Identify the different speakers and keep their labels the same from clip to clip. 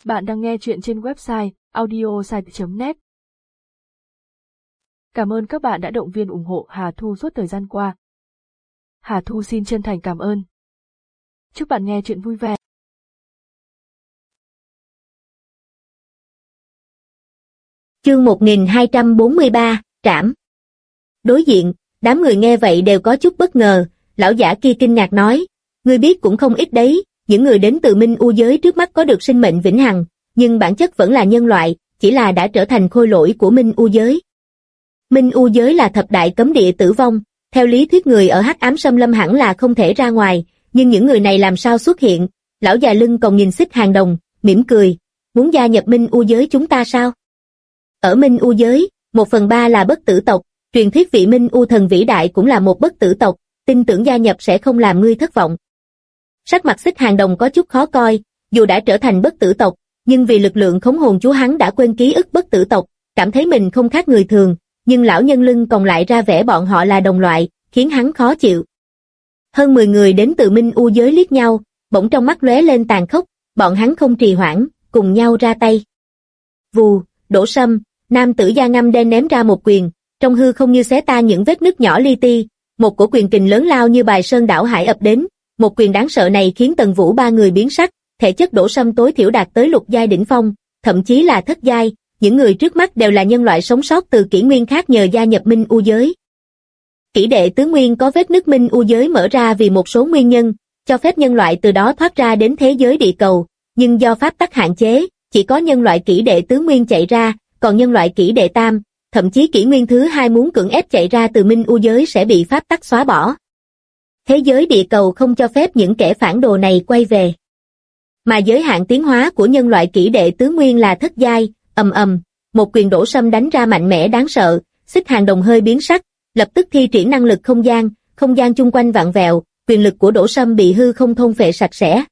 Speaker 1: Bạn đang nghe chuyện trên website audiosite.net. Cảm ơn các bạn đã động viên ủng hộ Hà Thu suốt thời gian qua. Hà Thu xin chân thành cảm ơn. Chúc bạn nghe chuyện vui vẻ.
Speaker 2: Chương 1243, trảm. Đối diện, đám người nghe vậy đều có chút bất ngờ, lão giả kia kinh ngạc nói, ngươi biết cũng không ít đấy, những người đến từ Minh U giới trước mắt có được sinh mệnh vĩnh hằng, nhưng bản chất vẫn là nhân loại, chỉ là đã trở thành khôi lỗi của Minh U giới. Minh U giới là thập đại cấm địa tử vong, theo lý thuyết người ở Hắc Ám Xâm Lâm hẳn là không thể ra ngoài, nhưng những người này làm sao xuất hiện? Lão già lưng còn nhìn Xích Hàng Đồng, mỉm cười, muốn gia nhập Minh U giới chúng ta sao? Ở Minh U giới, 1/3 là bất tử tộc, truyền thuyết vị Minh U thần vĩ đại cũng là một bất tử tộc, tin tưởng gia nhập sẽ không làm ngươi thất vọng. Sắc mặt Xích Hàng Đồng có chút khó coi, dù đã trở thành bất tử tộc, nhưng vì lực lượng khống hồn chúa hắn đã quên ký ức bất tử tộc, cảm thấy mình không khác người thường, nhưng lão nhân lưng còn lại ra vẻ bọn họ là đồng loại, khiến hắn khó chịu. Hơn 10 người đến từ Minh U giới liếc nhau, bỗng trong mắt lóe lên tàn khốc, bọn hắn không trì hoãn, cùng nhau ra tay. Vù, đổ sâm, nam tử da ngăm đen ném ra một quyền, trong hư không như xé tan những vết nứt nhỏ li ti, một cổ quyền kình lớn lao như bài sơn đảo hải ập đến, một quyền đáng sợ này khiến Tần Vũ ba người biến sắc, thể chất đổ sâm tối thiểu đạt tới lục giai đỉnh phong, thậm chí là thất giai, những người trước mắt đều là nhân loại sống sót từ kỷ nguyên khác nhờ gia nhập Minh U giới. Kỷ đệ tứ nguyên có vết nứt Minh U giới mở ra vì một số nguyên nhân, cho phép nhân loại từ đó thoát ra đến thế giới địa cầu, nhưng do pháp tắc hạn chế, chỉ có nhân loại kỷ đệ tứ nguyên chạy ra, còn nhân loại kỷ đệ tam, thậm chí kỷ nguyên thứ hai muốn cưỡng ép chạy ra từ Minh U giới sẽ bị pháp tắc xóa bỏ. Thế giới địa cầu không cho phép những kẻ phản đồ này quay về. Mà giới hạn tiến hóa của nhân loại kỷ đệ tứ nguyên là thất giai, một quyền đổ sâm đánh ra mạnh mẽ đáng sợ, Xích Hàng Đồng hơi biến sắc, lập tức thi triển năng lực không gian chung quanh vặn vẹo, quyền lực của đổ sâm bị hư không thôn phệ sạch sẽ.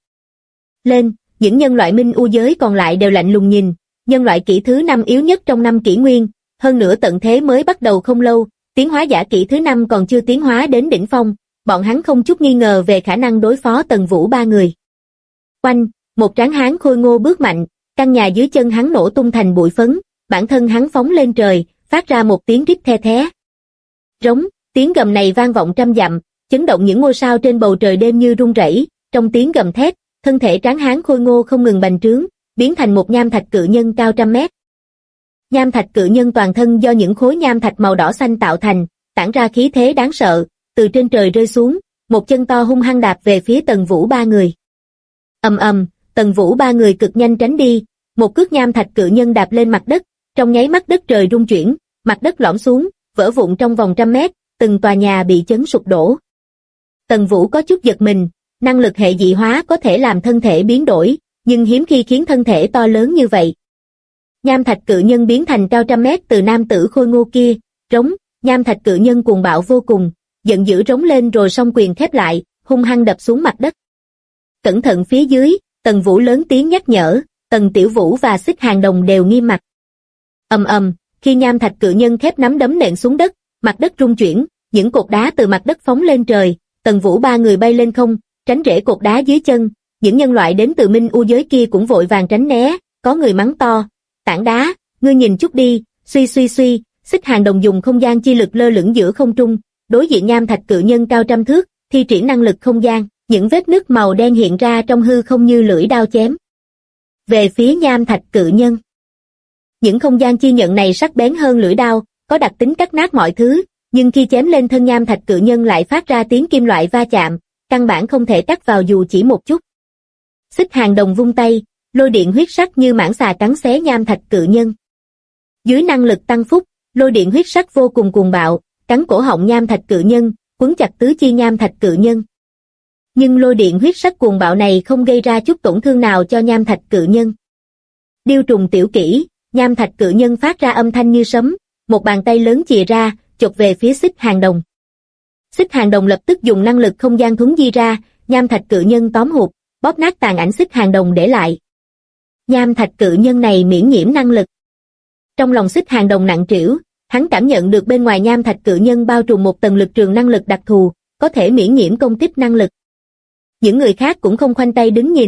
Speaker 2: Lên, những nhân loại Minh U giới còn lại đều lạnh lùng nhìn, nhân loại kỷ thứ 5 yếu nhất trong 5 kỷ nguyên, hơn nữa tận thế mới bắt đầu không lâu, tiến hóa giả kỷ thứ 5 còn chưa tiến hóa đến đỉnh phong, bọn hắn không chút nghi ngờ về khả năng đối phó Tần Vũ ba người. Oanh, một tráng hán khôi ngô bước mạnh, căn nhà dưới chân hắn nổ tung thành bụi phấn, bản thân hắn phóng lên trời, phát ra một tiếng rít the thé. Rống, tiếng gầm này vang vọng trăm dặm, chấn động những ngôi sao trên bầu trời đêm như rung rẩy, trong tiếng gầm thét, thân thể tráng hán khôi ngô không ngừng bành trướng, biến thành một nham thạch cự nhân cao trăm mét. Nham thạch cự nhân toàn thân do những khối nham thạch màu đỏ xanh tạo thành, tản ra khí thế đáng sợ, từ trên trời rơi xuống, một chân to hung hăng đạp về phía Tần Vũ ba người. Tần Vũ ba người cực nhanh tránh đi, một cước nham thạch cự nhân đạp lên mặt đất, trong nháy mắt đất trời rung chuyển, mặt đất lõm xuống, vỡ vụn trong vòng trăm mét, từng tòa nhà bị chấn sụp đổ. Tần Vũ có chút giật mình, năng lực hệ dị hóa có thể làm thân thể biến đổi, nhưng hiếm khi khiến thân thể to lớn như vậy. Nham thạch cự nhân biến thành cao trăm mét từ nam tử khôi ngô kia, rống, nham thạch cự nhân cuồng bạo vô cùng, giận dữ rống lên rồi song quyền khép lại, hung hăng đập xuống mặt đất. Cẩn thận phía dưới, Tần Vũ lớn tiếng nhắc nhở, Tần Tiểu Vũ và Xích Hàng Đồng đều nghiêm mặt. Khi nham thạch cự nhân khép nắm đấm nện xuống đất, mặt đất rung chuyển, những cột đá từ mặt đất phóng lên trời, Tần Vũ ba người bay lên không, tránh rễ cột đá dưới chân, những nhân loại đến từ Minh U giới kia cũng vội vàng tránh né, có người mắng to, tảng đá, ngươi nhìn chút đi, suy, Xích Hàng Đồng dùng không gian chi lực lơ lửng giữa không trung, đối diện nham thạch cự nhân cao trăm thước, thi triển năng lực không gian, những vết nứt màu đen hiện ra trong hư không như lưỡi đao chém. Về phía nham thạch cự nhân, những không gian chi nhận này sắc bén hơn lưỡi đao, có đặc tính cắt nát mọi thứ, nhưng khi chém lên thân nham thạch cự nhân lại phát ra tiếng kim loại va chạm, căn bản không thể cắt vào dù chỉ một chút. Xích Hàng Đồng vung tay, lôi điện huyết sắc như mãng xà cắn xé nham thạch cự nhân. Dưới năng lực tăng phúc, lôi điện huyết sắc vô cùng cuồng bạo, cắn cổ họng nham thạch cự nhân, quấn chặt tứ chi nham thạch cự nhân. Nhưng lôi điện huyết sắc cuồng bạo này không gây ra chút tổn thương nào cho nham thạch cự nhân. Điêu trùng tiểu kỹ, nham thạch cự nhân phát ra âm thanh như sấm, một bàn tay lớn chìa ra, chộp về phía Xích Hàng Đồng. Xích Hàng Đồng lập tức dùng năng lực không gian thuấn di ra, nham thạch cự nhân tóm hụt, bóp nát tàn ảnh Xích Hàng Đồng để lại. Nham thạch cự nhân này miễn nhiễm năng lực. Trong lòng Xích Hàng Đồng nặng trĩu, hắn cảm nhận được bên ngoài nham thạch cự nhân bao trùm một tầng lực trường năng lực đặc thù, có thể miễn nhiễm công kích năng lực. Những người khác cũng không khoanh tay đứng nhìn,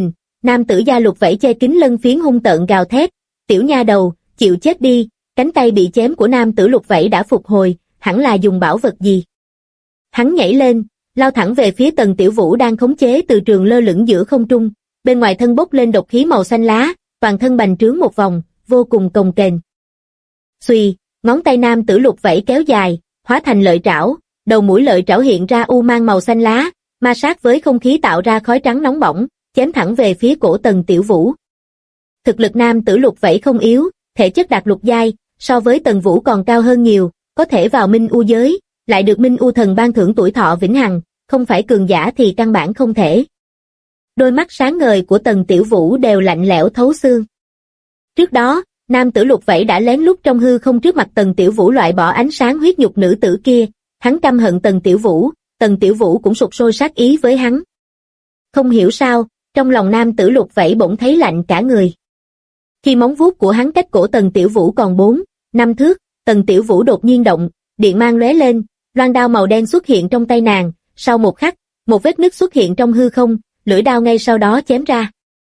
Speaker 2: nam tử da lục vảy che kín lân phiến hung tợn gào thét, tiểu nha đầu, chịu chết đi, cánh tay bị chém của nam tử lục vảy đã phục hồi, hẳn là dùng bảo vật gì. Hắn nhảy lên, lao thẳng về phía Tần Tiểu Vũ đang khống chế từ trường lơ lửng giữa không trung, bên ngoài thân bốc lên độc khí màu xanh lá, toàn thân bành trướng một vòng, vô cùng cồng kềnh. Xuy, ngón tay nam tử lục vảy kéo dài, hóa thành lợi trảo, đầu mũi lợi trảo hiện ra u mang màu xanh lá, ma sát với không khí tạo ra khói trắng nóng bỏng, chém thẳng về phía cổ Tần Tiểu Vũ. Thực lực nam tử lục vảy không yếu, thể chất đạt lục giai, so với Tần Vũ còn cao hơn nhiều, có thể vào Minh U giới, lại được Minh U thần ban thưởng tuổi thọ vĩnh hằng, không phải cường giả thì căn bản không thể. Đôi mắt sáng ngời của Tần Tiểu Vũ đều lạnh lẽo thấu xương. Trước đó, nam tử lục vảy đã lén lút trong hư không trước mặt Tần Tiểu Vũ loại bỏ ánh sáng huyết nhục nữ tử kia, hắn căm hận Tần Tiểu Vũ cũng sục sôi sát ý với hắn. Không hiểu sao, trong lòng nam tử lục vảy bỗng thấy lạnh cả người. Khi móng vuốt của hắn cách cổ Tần Tiểu Vũ còn 4-5 thước, Tần Tiểu Vũ đột nhiên động, điện mang lóe lên, loan đao màu đen xuất hiện trong tay nàng, sau một khắc, một vết nứt xuất hiện trong hư không, lưỡi đao ngay sau đó chém ra.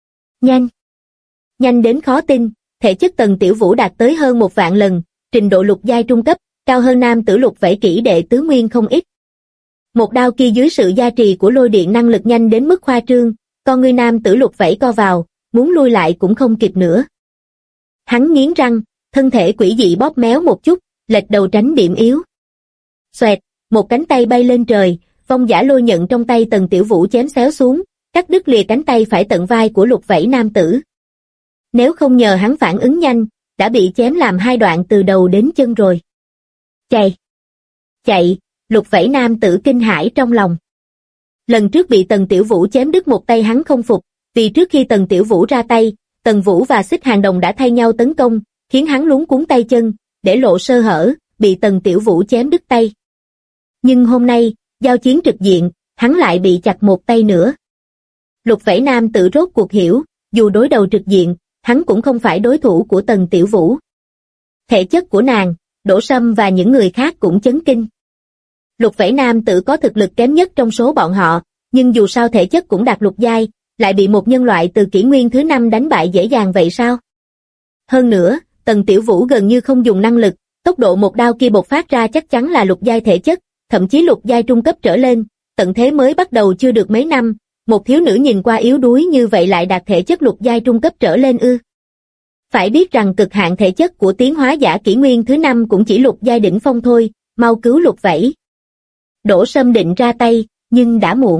Speaker 2: Nhanh đến khó tin, thể chất Tần Tiểu Vũ đạt tới hơn 1.000 lần, trình độ lục giai trung cấp, cao hơn nam tử lục vảy kỹ đệ tứ nguyên không ít. Một đao kia dưới sự gia trì của lôi điện năng lực nhanh đến mức khoa trương, con ngươi nam tử lục vảy co vào, muốn lui lại cũng không kịp nữa. Hắn nghiến răng, thân thể quỷ dị bóp méo một chút, lệch đầu tránh điểm yếu. Xoẹt, một cánh tay bay lên trời, vong giả lôi nhận trong tay Tần Tiểu Vũ chém xéo xuống, cắt đứt lìa cánh tay phải tận vai của lục vảy nam tử. Nếu không nhờ hắn phản ứng nhanh, đã bị chém làm 2 đoạn từ đầu đến chân rồi. Chạy, lục vảy nam tử kinh hãi trong lòng. Lần trước bị Tần Tiểu Vũ chém đứt một tay hắn không phục, vì trước khi Tần Tiểu Vũ ra tay, Tần Vũ và Xích Hàng Đồng đã thay nhau tấn công, khiến hắn luống cuống tay chân, để lộ sơ hở, bị Tần Tiểu Vũ chém đứt tay. Nhưng hôm nay, giao chiến trực diện, hắn lại bị chặt một tay nữa. Lục vảy nam tử rốt cuộc hiểu, dù đối đầu trực diện, hắn cũng không phải đối thủ của Tần Tiểu Vũ. Thể chất của nàng, Đỗ Sâm và những người khác cũng chấn kinh. Lục vảy nam tử có thực lực kém nhất trong số bọn họ, nhưng dù sao thể chất cũng đạt lục giai, lại bị một nhân loại từ kỷ nguyên thứ 5 đánh bại dễ dàng vậy sao? Hơn nữa, Tần Tiểu Vũ gần như không dùng năng lực, tốc độ một đao kia bộc phát ra chắc chắn là lục giai thể chất, thậm chí lục giai trung cấp trở lên, tận thế mới bắt đầu chưa được mấy năm, một thiếu nữ nhìn qua yếu đuối như vậy lại đạt thể chất lục giai trung cấp trở lên ư? Phải biết rằng cực hạn thể chất của tiến hóa giả kỷ nguyên thứ 5 cũng chỉ lục giai đỉnh phong thôi, mau cứu lục vảy. Đỗ Sâm định ra tay, nhưng đã muộn.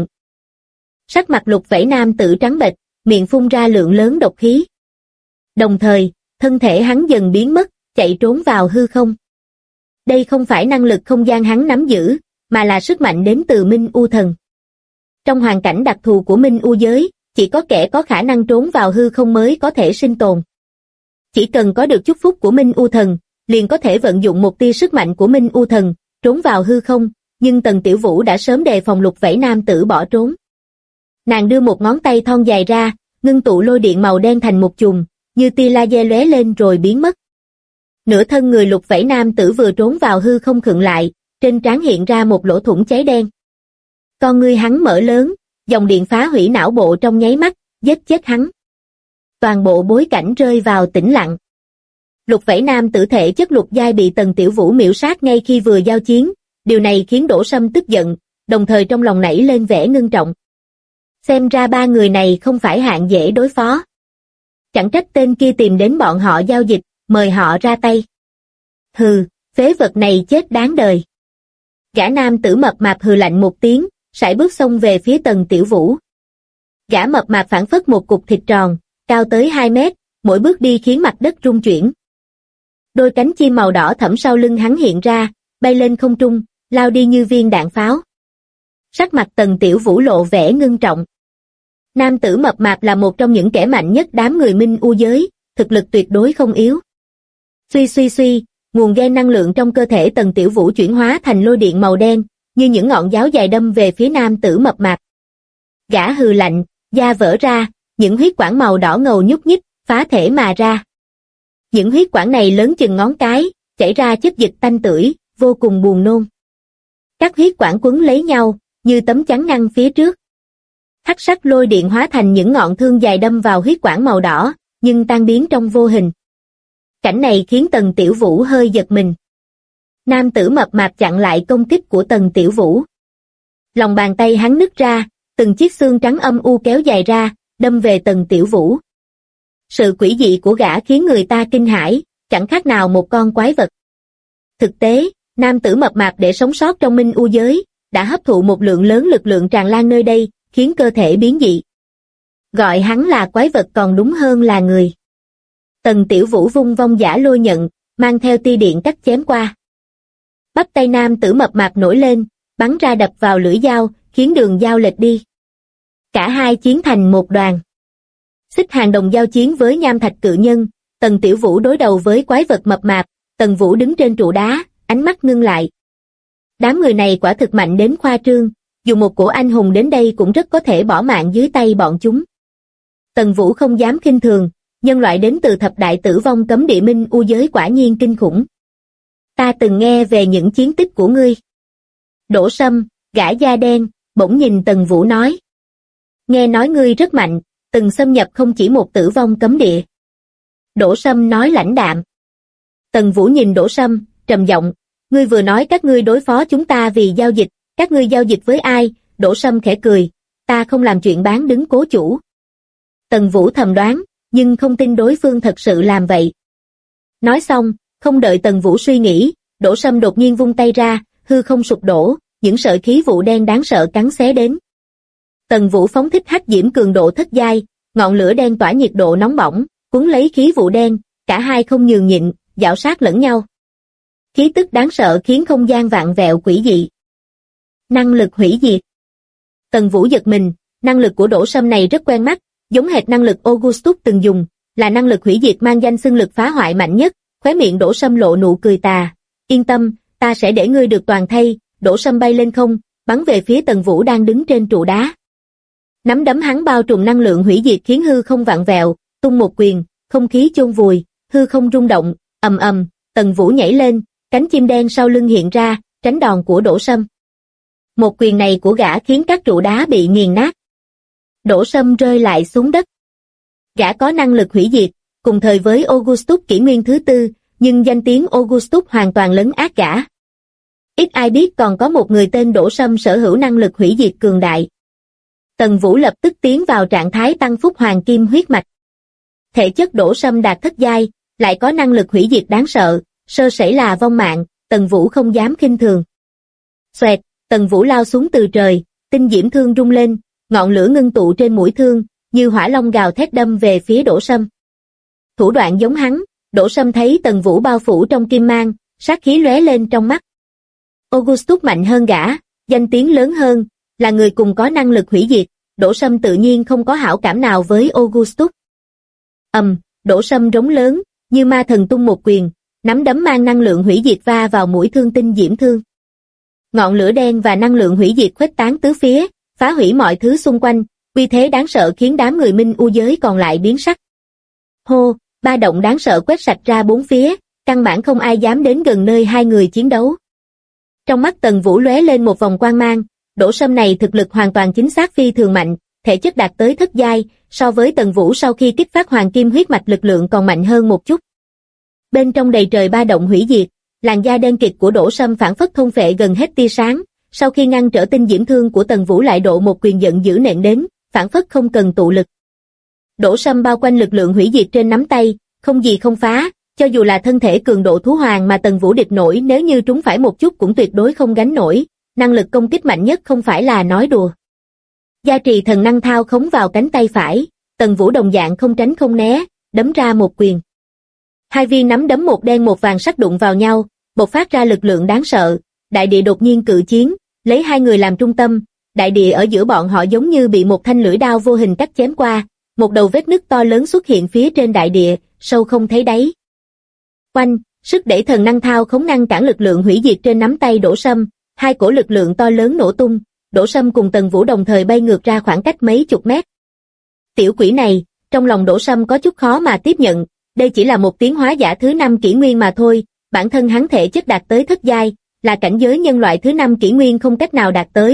Speaker 2: Sắc mặt lục vảy nam tử trắng bệch, miệng phun ra lượng lớn độc khí. Đồng thời, thân thể hắn dần biến mất, chạy trốn vào hư không. Đây không phải năng lực không gian hắn nắm giữ, mà là sức mạnh đến từ Minh U thần. Trong hoàn cảnh đặc thù của Minh U giới, chỉ có kẻ có khả năng trốn vào hư không mới có thể sinh tồn. Chỉ cần có được chúc phúc của Minh U thần, liền có thể vận dụng một tia sức mạnh của Minh U thần, trốn vào hư không, nhưng Tần Tiểu Vũ đã sớm đề phòng lục vảy nam tử bỏ trốn. Nàng đưa một ngón tay thon dài ra, ngưng tụ lôi điện màu đen thành một chùm, như tia laser lóe lên rồi biến mất. Nửa thân người lục vảy nam tử vừa trốn vào hư không khựng lại, trên trán hiện ra một lỗ thủng cháy đen. Con ngươi hắn mở lớn, dòng điện phá hủy não bộ trong nháy mắt, giết chết hắn. Toàn bộ bối cảnh rơi vào tĩnh lặng. Lục vảy nam tử thể chất lục giai bị Tần Tiểu Vũ miểu sát ngay khi vừa giao chiến, điều này khiến Đỗ Sâm tức giận, đồng thời trong lòng nảy lên vẻ ngưng trọng. Xem ra 3 người này không phải hạng dễ đối phó. Chẳng trách tên kia tìm đến bọn họ giao dịch, mời họ ra tay. Hừ, phế vật này chết đáng đời. Gã nam tử mập mạp hừ lạnh một tiếng, sải bước xông về phía Tần Tiểu Vũ. Gã mập mạp phảng phất một cục thịt tròn, cao tới 2 mét, mỗi bước đi khiến mặt đất rung chuyển. Đôi cánh chim màu đỏ thẫm sau lưng hắn hiện ra, bay lên không trung, lao đi như viên đạn pháo. Sắc mặt Tần Tiểu Vũ lộ vẻ ngưng trọng. Nam tử mập mạp là một trong những kẻ mạnh nhất đám người Minh U giới, thực lực tuyệt đối không yếu. Suy, nguồn gen năng lượng trong cơ thể Tần Tiểu Vũ chuyển hóa thành lôi điện màu đen, như những ngọn giáo dài đâm về phía nam tử mập mạp. Gã hừ lạnh, da vỡ ra, những huyết quản màu đỏ ngầu nhúc nhích, phá thể mà ra. Những huyết quản này lớn chừng ngón cái, chảy ra chất dịch tanh tưởi, vô cùng buồn nôn. Các huyết quản quấn lấy nhau, như tấm chắn ngăn phía trước. Hắc sắc lôi điện hóa thành những ngọn thương dài đâm vào huyết quản màu đỏ, nhưng tan biến trong vô hình. Cảnh này khiến Tần Tiểu Vũ hơi giật mình. Nam tử mập mạp chặn lại công kích của Tần Tiểu Vũ. Lòng bàn tay hắn nứt ra, từng chiếc xương trắng âm u kéo dài ra, đâm về Tần Tiểu Vũ. Sự quỷ dị của gã khiến người ta kinh hãi, chẳng khác nào một con quái vật. Thực tế, nam tử mập mạp để sống sót trong minh u giới, đã hấp thụ một lượng lớn lực lượng tràn lan nơi đây, khiến cơ thể biến dị. Gọi hắn là quái vật còn đúng hơn là người. Tần Tiểu Vũ vung vong giả lôi nhận, mang theo tia điện cắt chém qua. Bắp tay nam tử mập mạp nổi lên, bắn ra đập vào lưỡi dao, khiến đường dao lệch đi. Cả hai chiến thành một đoàn. Xích Hàng Đồng giao chiến với nham thạch cự nhân, Tần Tiểu Vũ đối đầu với quái vật mập mạp, Tần Vũ đứng trên trụ đá, ánh mắt ngưng lại. Đám người này quả thực mạnh đến khoa trương, dù một cổ anh hùng đến đây cũng rất có thể bỏ mạng dưới tay bọn chúng. Tần Vũ không dám khinh thường, nhân loại đến từ thập đại tử vong cấm địa minh u giới quả nhiên kinh khủng. Ta từng nghe về những chiến tích của ngươi. Đỗ Sâm, gã da đen, bỗng nhìn Tần Vũ nói. Nghe nói ngươi rất mạnh, từng xâm nhập không chỉ một tử vong cấm địa. Đỗ Sâm nói lãnh đạm. Tần Vũ nhìn Đỗ Sâm, trầm giọng, ngươi vừa nói các ngươi đối phó chúng ta vì giao dịch, các ngươi giao dịch với ai? Đỗ Sâm khẽ cười, ta không làm chuyện bán đứng cố chủ. Tần Vũ thầm đoán, nhưng không tin đối phương thật sự làm vậy. Nói xong, không đợi Tần Vũ suy nghĩ, Đỗ Sâm đột nhiên vung tay ra, hư không sụp đổ, những sợi khí vụ đen đáng sợ cắn xé đến. Tần Vũ phóng thích hắc diễm cường độ thất giai, ngọn lửa đen tỏa nhiệt độ nóng bỏng, cuốn lấy khí vụ đen, cả hai không nhường nhịn, giảo sát lẫn nhau. Khí tức đáng sợ khiến không gian vạn vẹo quỷ dị. Năng lực hủy diệt. Tần Vũ giật mình, năng lực của Đỗ Sâm này rất quen mắt, giống hệt năng lực Augustus từng dùng, là năng lực hủy diệt mang danh xưng lực phá hoại mạnh nhất. Khóe miệng Đỗ Sâm lộ nụ cười tà. Yên tâm, ta sẽ để ngươi được toàn thây. Đỗ Sâm bay lên không, bắn về phía Tần Vũ đang đứng trên trụ đá. Nắm đấm hắn bao trùm năng lượng hủy diệt khiến hư không vặn vẹo, tung một quyền, không khí chôn vùi, hư không rung động, ầm ầm, Tần Vũ nhảy lên, cánh chim đen sau lưng hiện ra, tránh đòn của Đỗ Sâm. Một quyền này của gã khiến các trụ đá bị nghiền nát. Đỗ Sâm rơi lại xuống đất. Gã có năng lực hủy diệt, cùng thời với Augustus kỷ nguyên thứ tư, nhưng danh tiếng Augustus hoàn toàn lấn át gã. Ít ai biết còn có một người tên Đỗ Sâm sở hữu năng lực hủy diệt cường đại. Tần Vũ lập tức tiến vào trạng thái tăng phúc hoàng kim huyết mạch. Thể chất Đỗ Sâm đạt thất giai, lại có năng lực hủy diệt đáng sợ, sơ sẩy là vong mạng, Tần Vũ không dám khinh thường. Xoẹt, Tần Vũ lao xuống từ trời, tinh diễm thương rung lên, ngọn lửa ngưng tụ trên mũi thương, như hỏa long gào thét đâm về phía Đỗ Sâm. Thủ đoạn giống hắn, Đỗ Sâm thấy Tần Vũ bao phủ trong kim mang, sát khí lóe lên trong mắt. Augustus mạnh hơn gã, danh tiếng lớn hơn, là người cùng có năng lực hủy diệt, Đỗ Sâm tự nhiên không có hảo cảm nào với Augustus. Đỗ Sâm rống lớn, như ma thần tung một quyền, nắm đấm mang năng lượng hủy diệt va vào mũi thương tinh diễm thương. Ngọn lửa đen và năng lượng hủy diệt khuếch tán tứ phía, phá hủy mọi thứ xung quanh, uy thế đáng sợ khiến đám người minh u giới còn lại biến sắc. Hô, ba động đáng sợ quét sạch ra bốn phía, căn bản không ai dám đến gần nơi hai người chiến đấu. Trong mắt Tần Vũ lóe lên một vòng quang mang, Đỗ Sâm này thực lực hoàn toàn chính xác phi thường mạnh, thể chất đạt tới thất giai, so với Tần Vũ sau khi kích phát hoàng kim huyết mạch lực lượng còn mạnh hơn một chút. Bên trong đầy trời ba động hủy diệt, làn da đen kịt của Đỗ Sâm phảng phất thôn phệ gần hết tia sáng, sau khi ngăn trở tinh diễm thương của Tần Vũ lại độ một quyền giận dữ nện đến, phảng phất không cần tụ lực. Đỗ Sâm bao quanh lực lượng hủy diệt trên nắm tay, không gì không phá, cho dù là thân thể cường độ thú hoàng mà Tần Vũ địch nổi nếu như trúng phải một chút cũng tuyệt đối không gánh nổi, năng lực công kích mạnh nhất không phải là nói đùa. Gia trì thần năng thao khống vào cánh tay phải, Tần Vũ đồng dạng không tránh không né, đấm ra một quyền. Hai viên nắm đấm một đen một vàng sắc đụng vào nhau, bộc phát ra lực lượng đáng sợ, đại địa đột nhiên cự chiến, lấy hai người làm trung tâm, đại địa ở giữa bọn họ giống như bị một thanh lưỡi đao vô hình cắt chém qua, một đầu vết nứt to lớn xuất hiện phía trên đại địa, sâu không thấy đáy. Oanh, sức đẩy thần năng thao khống ngăn cản lực lượng hủy diệt trên nắm tay Đỗ Sâm, hai cổ lực lượng to lớn nổ tung, Đỗ Sâm cùng Tần Vũ đồng thời bay ngược ra khoảng cách mấy chục mét. Tiểu quỷ này, trong lòng Đỗ Sâm có chút khó mà tiếp nhận, đây chỉ là một tiến hóa giả thứ 5 kỷ nguyên mà thôi, bản thân hắn thể chất đạt tới thất giai, là cảnh giới nhân loại thứ 5 kỷ nguyên không cách nào đạt tới,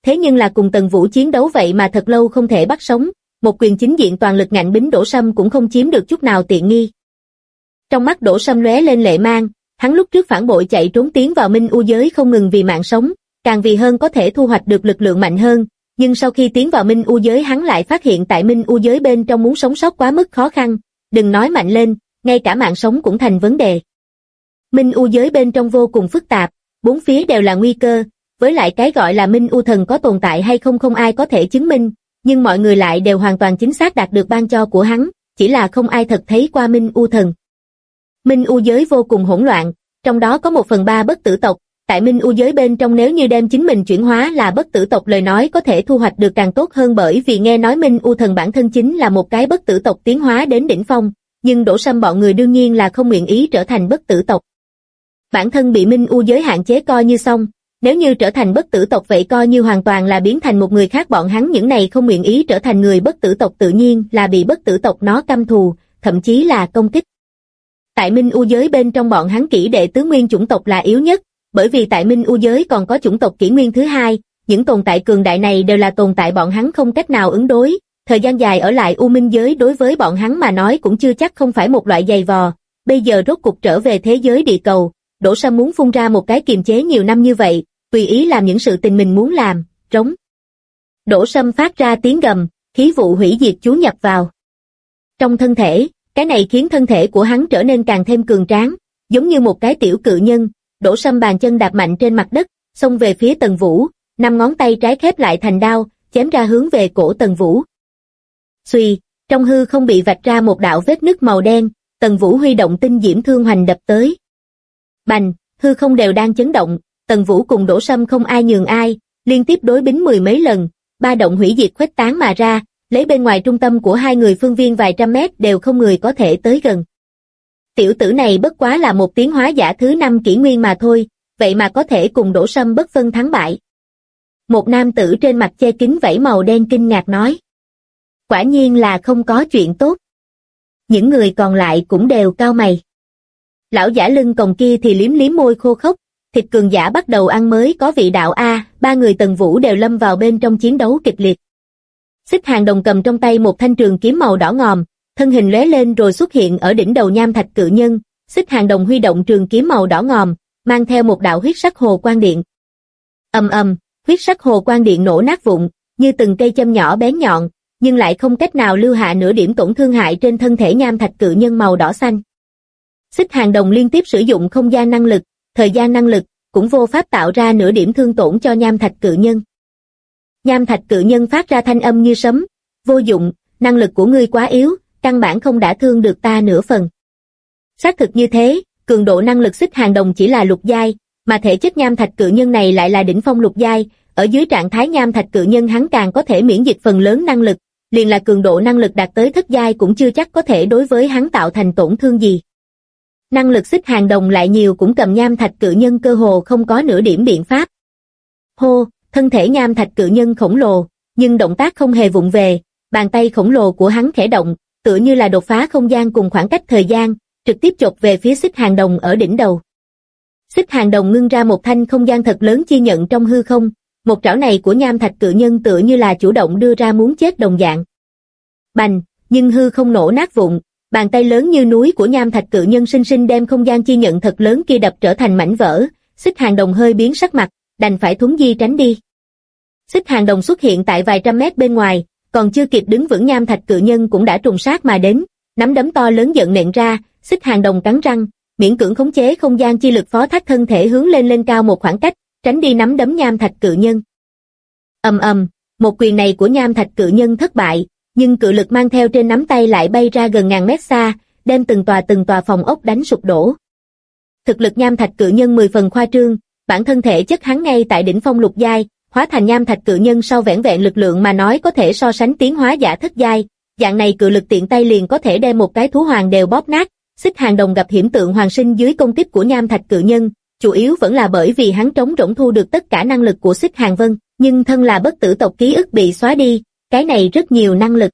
Speaker 2: thế nhưng là cùng Tần Vũ chiến đấu vậy mà thật lâu không thể bắt sống, một quyền chính diện toàn lực ngạnh bính Đỗ Sâm cũng không chiếm được chút nào tiện nghi. Trong mắt Đỗ Sâm lóe lên lệ mang, hắn lúc trước phản bội chạy trốn tiến vào Minh U giới không ngừng vì mạng sống, càng vì hơn có thể thu hoạch được lực lượng mạnh hơn, nhưng sau khi tiến vào Minh U giới hắn lại phát hiện tại Minh U giới bên trong muốn sống sót quá mức khó khăn, đừng nói mạnh lên, ngay cả mạng sống cũng thành vấn đề. Minh U giới bên trong vô cùng phức tạp, bốn phía đều là nguy cơ, với lại cái gọi là Minh U thần có tồn tại hay không không ai có thể chứng minh, nhưng mọi người lại đều hoàn toàn chính xác đạt được ban cho của hắn, chỉ là không ai thật thấy qua Minh U thần. Minh U giới vô cùng hỗn loạn, trong đó có 1/3 bất tử tộc, tại Minh U giới bên trong nếu như đem chính mình chuyển hóa là bất tử tộc lời nói có thể thu hoạch được càng tốt hơn, bởi vì nghe nói Minh U thần bản thân chính là một cái bất tử tộc tiến hóa đến đỉnh phong, nhưng Đỗ Sâm bọn người đương nhiên là không nguyện ý trở thành bất tử tộc. Bản thân bị Minh U giới hạn chế coi như xong, nếu như trở thành bất tử tộc vậy coi như hoàn toàn là biến thành một người khác, bọn hắn những này không nguyện ý trở thành người bất tử tộc tự nhiên là bị bất tử tộc nó căm thù, thậm chí là công kích. Tại Minh U giới bên trong bọn hắn kỷ đệ tứ nguyên chủng tộc là yếu nhất, bởi vì tại Minh U giới còn có chủng tộc kỷ nguyên thứ hai, những tồn tại cường đại này đều là tồn tại bọn hắn không cách nào ứng đối, thời gian dài ở lại U Minh giới đối với bọn hắn mà nói cũng chưa chắc không phải một loại giày vò, bây giờ rốt cục trở về thế giới địa cầu, Đỗ Sâm muốn phun ra một cái kiềm chế nhiều năm như vậy, tùy ý làm những sự tình mình muốn làm, trống. Đỗ Sâm phát ra tiếng gầm, khí vụ hủy diệt chú nhập vào trong thân thể, cái này khiến thân thể của hắn trở nên càng thêm cường tráng, giống như một cái tiểu cự nhân. Đỗ Sâm bàn chân đạp mạnh trên mặt đất, xông về phía Tần Vũ, 5 ngón tay trái khép lại thành đao, chém ra hướng về cổ Tần Vũ. Xuy, trong hư không bị vạch ra một đạo vết nứt màu đen, Tần Vũ huy động tinh diễm thương hoành đập tới. Bành, hư không đều đang chấn động, Tần Vũ cùng Đỗ Sâm không ai nhường ai, liên tiếp đối bính 10 mấy lần, ba động hủy diệt khuếch tán mà ra, lấy bên ngoài trung tâm của hai người phương viên vài trăm mét đều không người có thể tới gần. Tiểu tử này bất quá là một tiến hóa giả thứ 5 kỷ nguyên mà thôi, vậy mà có thể cùng Đỗ Sâm bất phân thắng bại. Một nam tử trên mặt che kính vảy màu đen kinh ngạc nói. Quả nhiên là không có chuyện tốt. Những người còn lại cũng đều cau mày. Lão giả lưng còng kia thì liếm liếm môi khô khốc, thịt cường giả bắt đầu ăn mới có vị đạo a, ba người Tần Vũ đều lâm vào bên trong chiến đấu kịch liệt. Xích Hàng Đồng cầm trong tay một thanh trường kiếm màu đỏ ngòm, thân hình lóe lên rồi xuất hiện ở đỉnh đầu nham thạch cự nhân, Xích Hàng Đồng huy động trường kiếm màu đỏ ngòm, mang theo một đạo huyết sắc hồ quang điện. Ầm ầm, huyết sắc hồ quang điện nổ nát vụn, như từng cây châm nhỏ bén nhọn, nhưng lại không cách nào lưu hạ nửa điểm tổn thương hại trên thân thể nham thạch cự nhân màu đỏ xanh. Xích Hàng Đồng liên tiếp sử dụng không gian năng lực, thời gian năng lực, cũng vô pháp tạo ra nửa điểm thương tổn cho nham thạch cự nhân. Nham thạch cự nhân phát ra thanh âm như sấm, vô dụng, năng lực của ngươi quá yếu, căn bản không đả thương được ta nửa phần. Xác thực như thế, cường độ năng lực Xích Hàng Đồng chỉ là lục giai, mà thể chất nham thạch cự nhân này lại là đỉnh phong lục giai, ở dưới trạng thái nham thạch cự nhân hắn càng có thể miễn dịch phần lớn năng lực, liền là cường độ năng lực đạt tới thất giai cũng chưa chắc có thể đối với hắn tạo thành tổn thương gì. Năng lực Xích Hàng Đồng lại nhiều cũng cầm nham thạch cự nhân cơ hồ không có nửa điểm biện pháp. Hô, thân thể nham thạch cự nhân khổng lồ, nhưng động tác không hề vụng về, bàn tay khổng lồ của hắn khẽ động, tựa như là đột phá không gian cùng khoảng cách thời gian, trực tiếp chộp về phía Xích Hàng Đồng ở đỉnh đầu. Xích Hàng Đồng ngưng ra một thanh không gian thật lớn chi nhận trong hư không, một trảo này của nham thạch cự nhân tựa như là chủ động đưa ra muốn chết đồng dạng. Bành, nhưng hư không nổ nát vụn, bàn tay lớn như núi của nham thạch cự nhân sinh sinh đem không gian chi nhận thật lớn kia đập trở thành mảnh vỡ, Xích Hàng Đồng hơi biến sắc mặt, đành phải thuấn di tránh đi. Xích Hàng Đồng xuất hiện tại vài trăm mét bên ngoài, còn chưa kịp đứng vững nham thạch cự nhân cũng đã trùng sát mà đến, nắm đấm to lớn giận nện ra, Xích Hàng Đồng cắn răng, miễn cưỡng khống chế không gian chi lực phó thác thân thể hướng lên cao một khoảng cách, tránh đi nắm đấm nham thạch cự nhân. Ầm ầm, một quyền này của nham thạch cự nhân thất bại, nhưng cự lực mang theo trên nắm tay lại bay ra gần ngàn mét xa, đem từng tòa phòng ốc đánh sụp đổ. Thực lực nham thạch cự nhân 10 phần khoa trương, bản thân thể chất hắn ngay tại đỉnh phong lục giai, hóa thành nham thạch cự nhân sau vẻn vẹn lực lượng mà nói có thể so sánh tiến hóa giả thất giai, dạng này cự lực tiện tay liền có thể đem một cái thú hoàng đều bóp nát. Xích Hàng Đồng gặp hiểm tượng hoàng sinh dưới công kích của nham thạch cự nhân, chủ yếu vẫn là bởi vì hắn trống rỗng thu được tất cả năng lực của Xích Hàng Vân, nhưng thân là bất tử tộc ký ức bị xóa đi, cái này rất nhiều năng lực.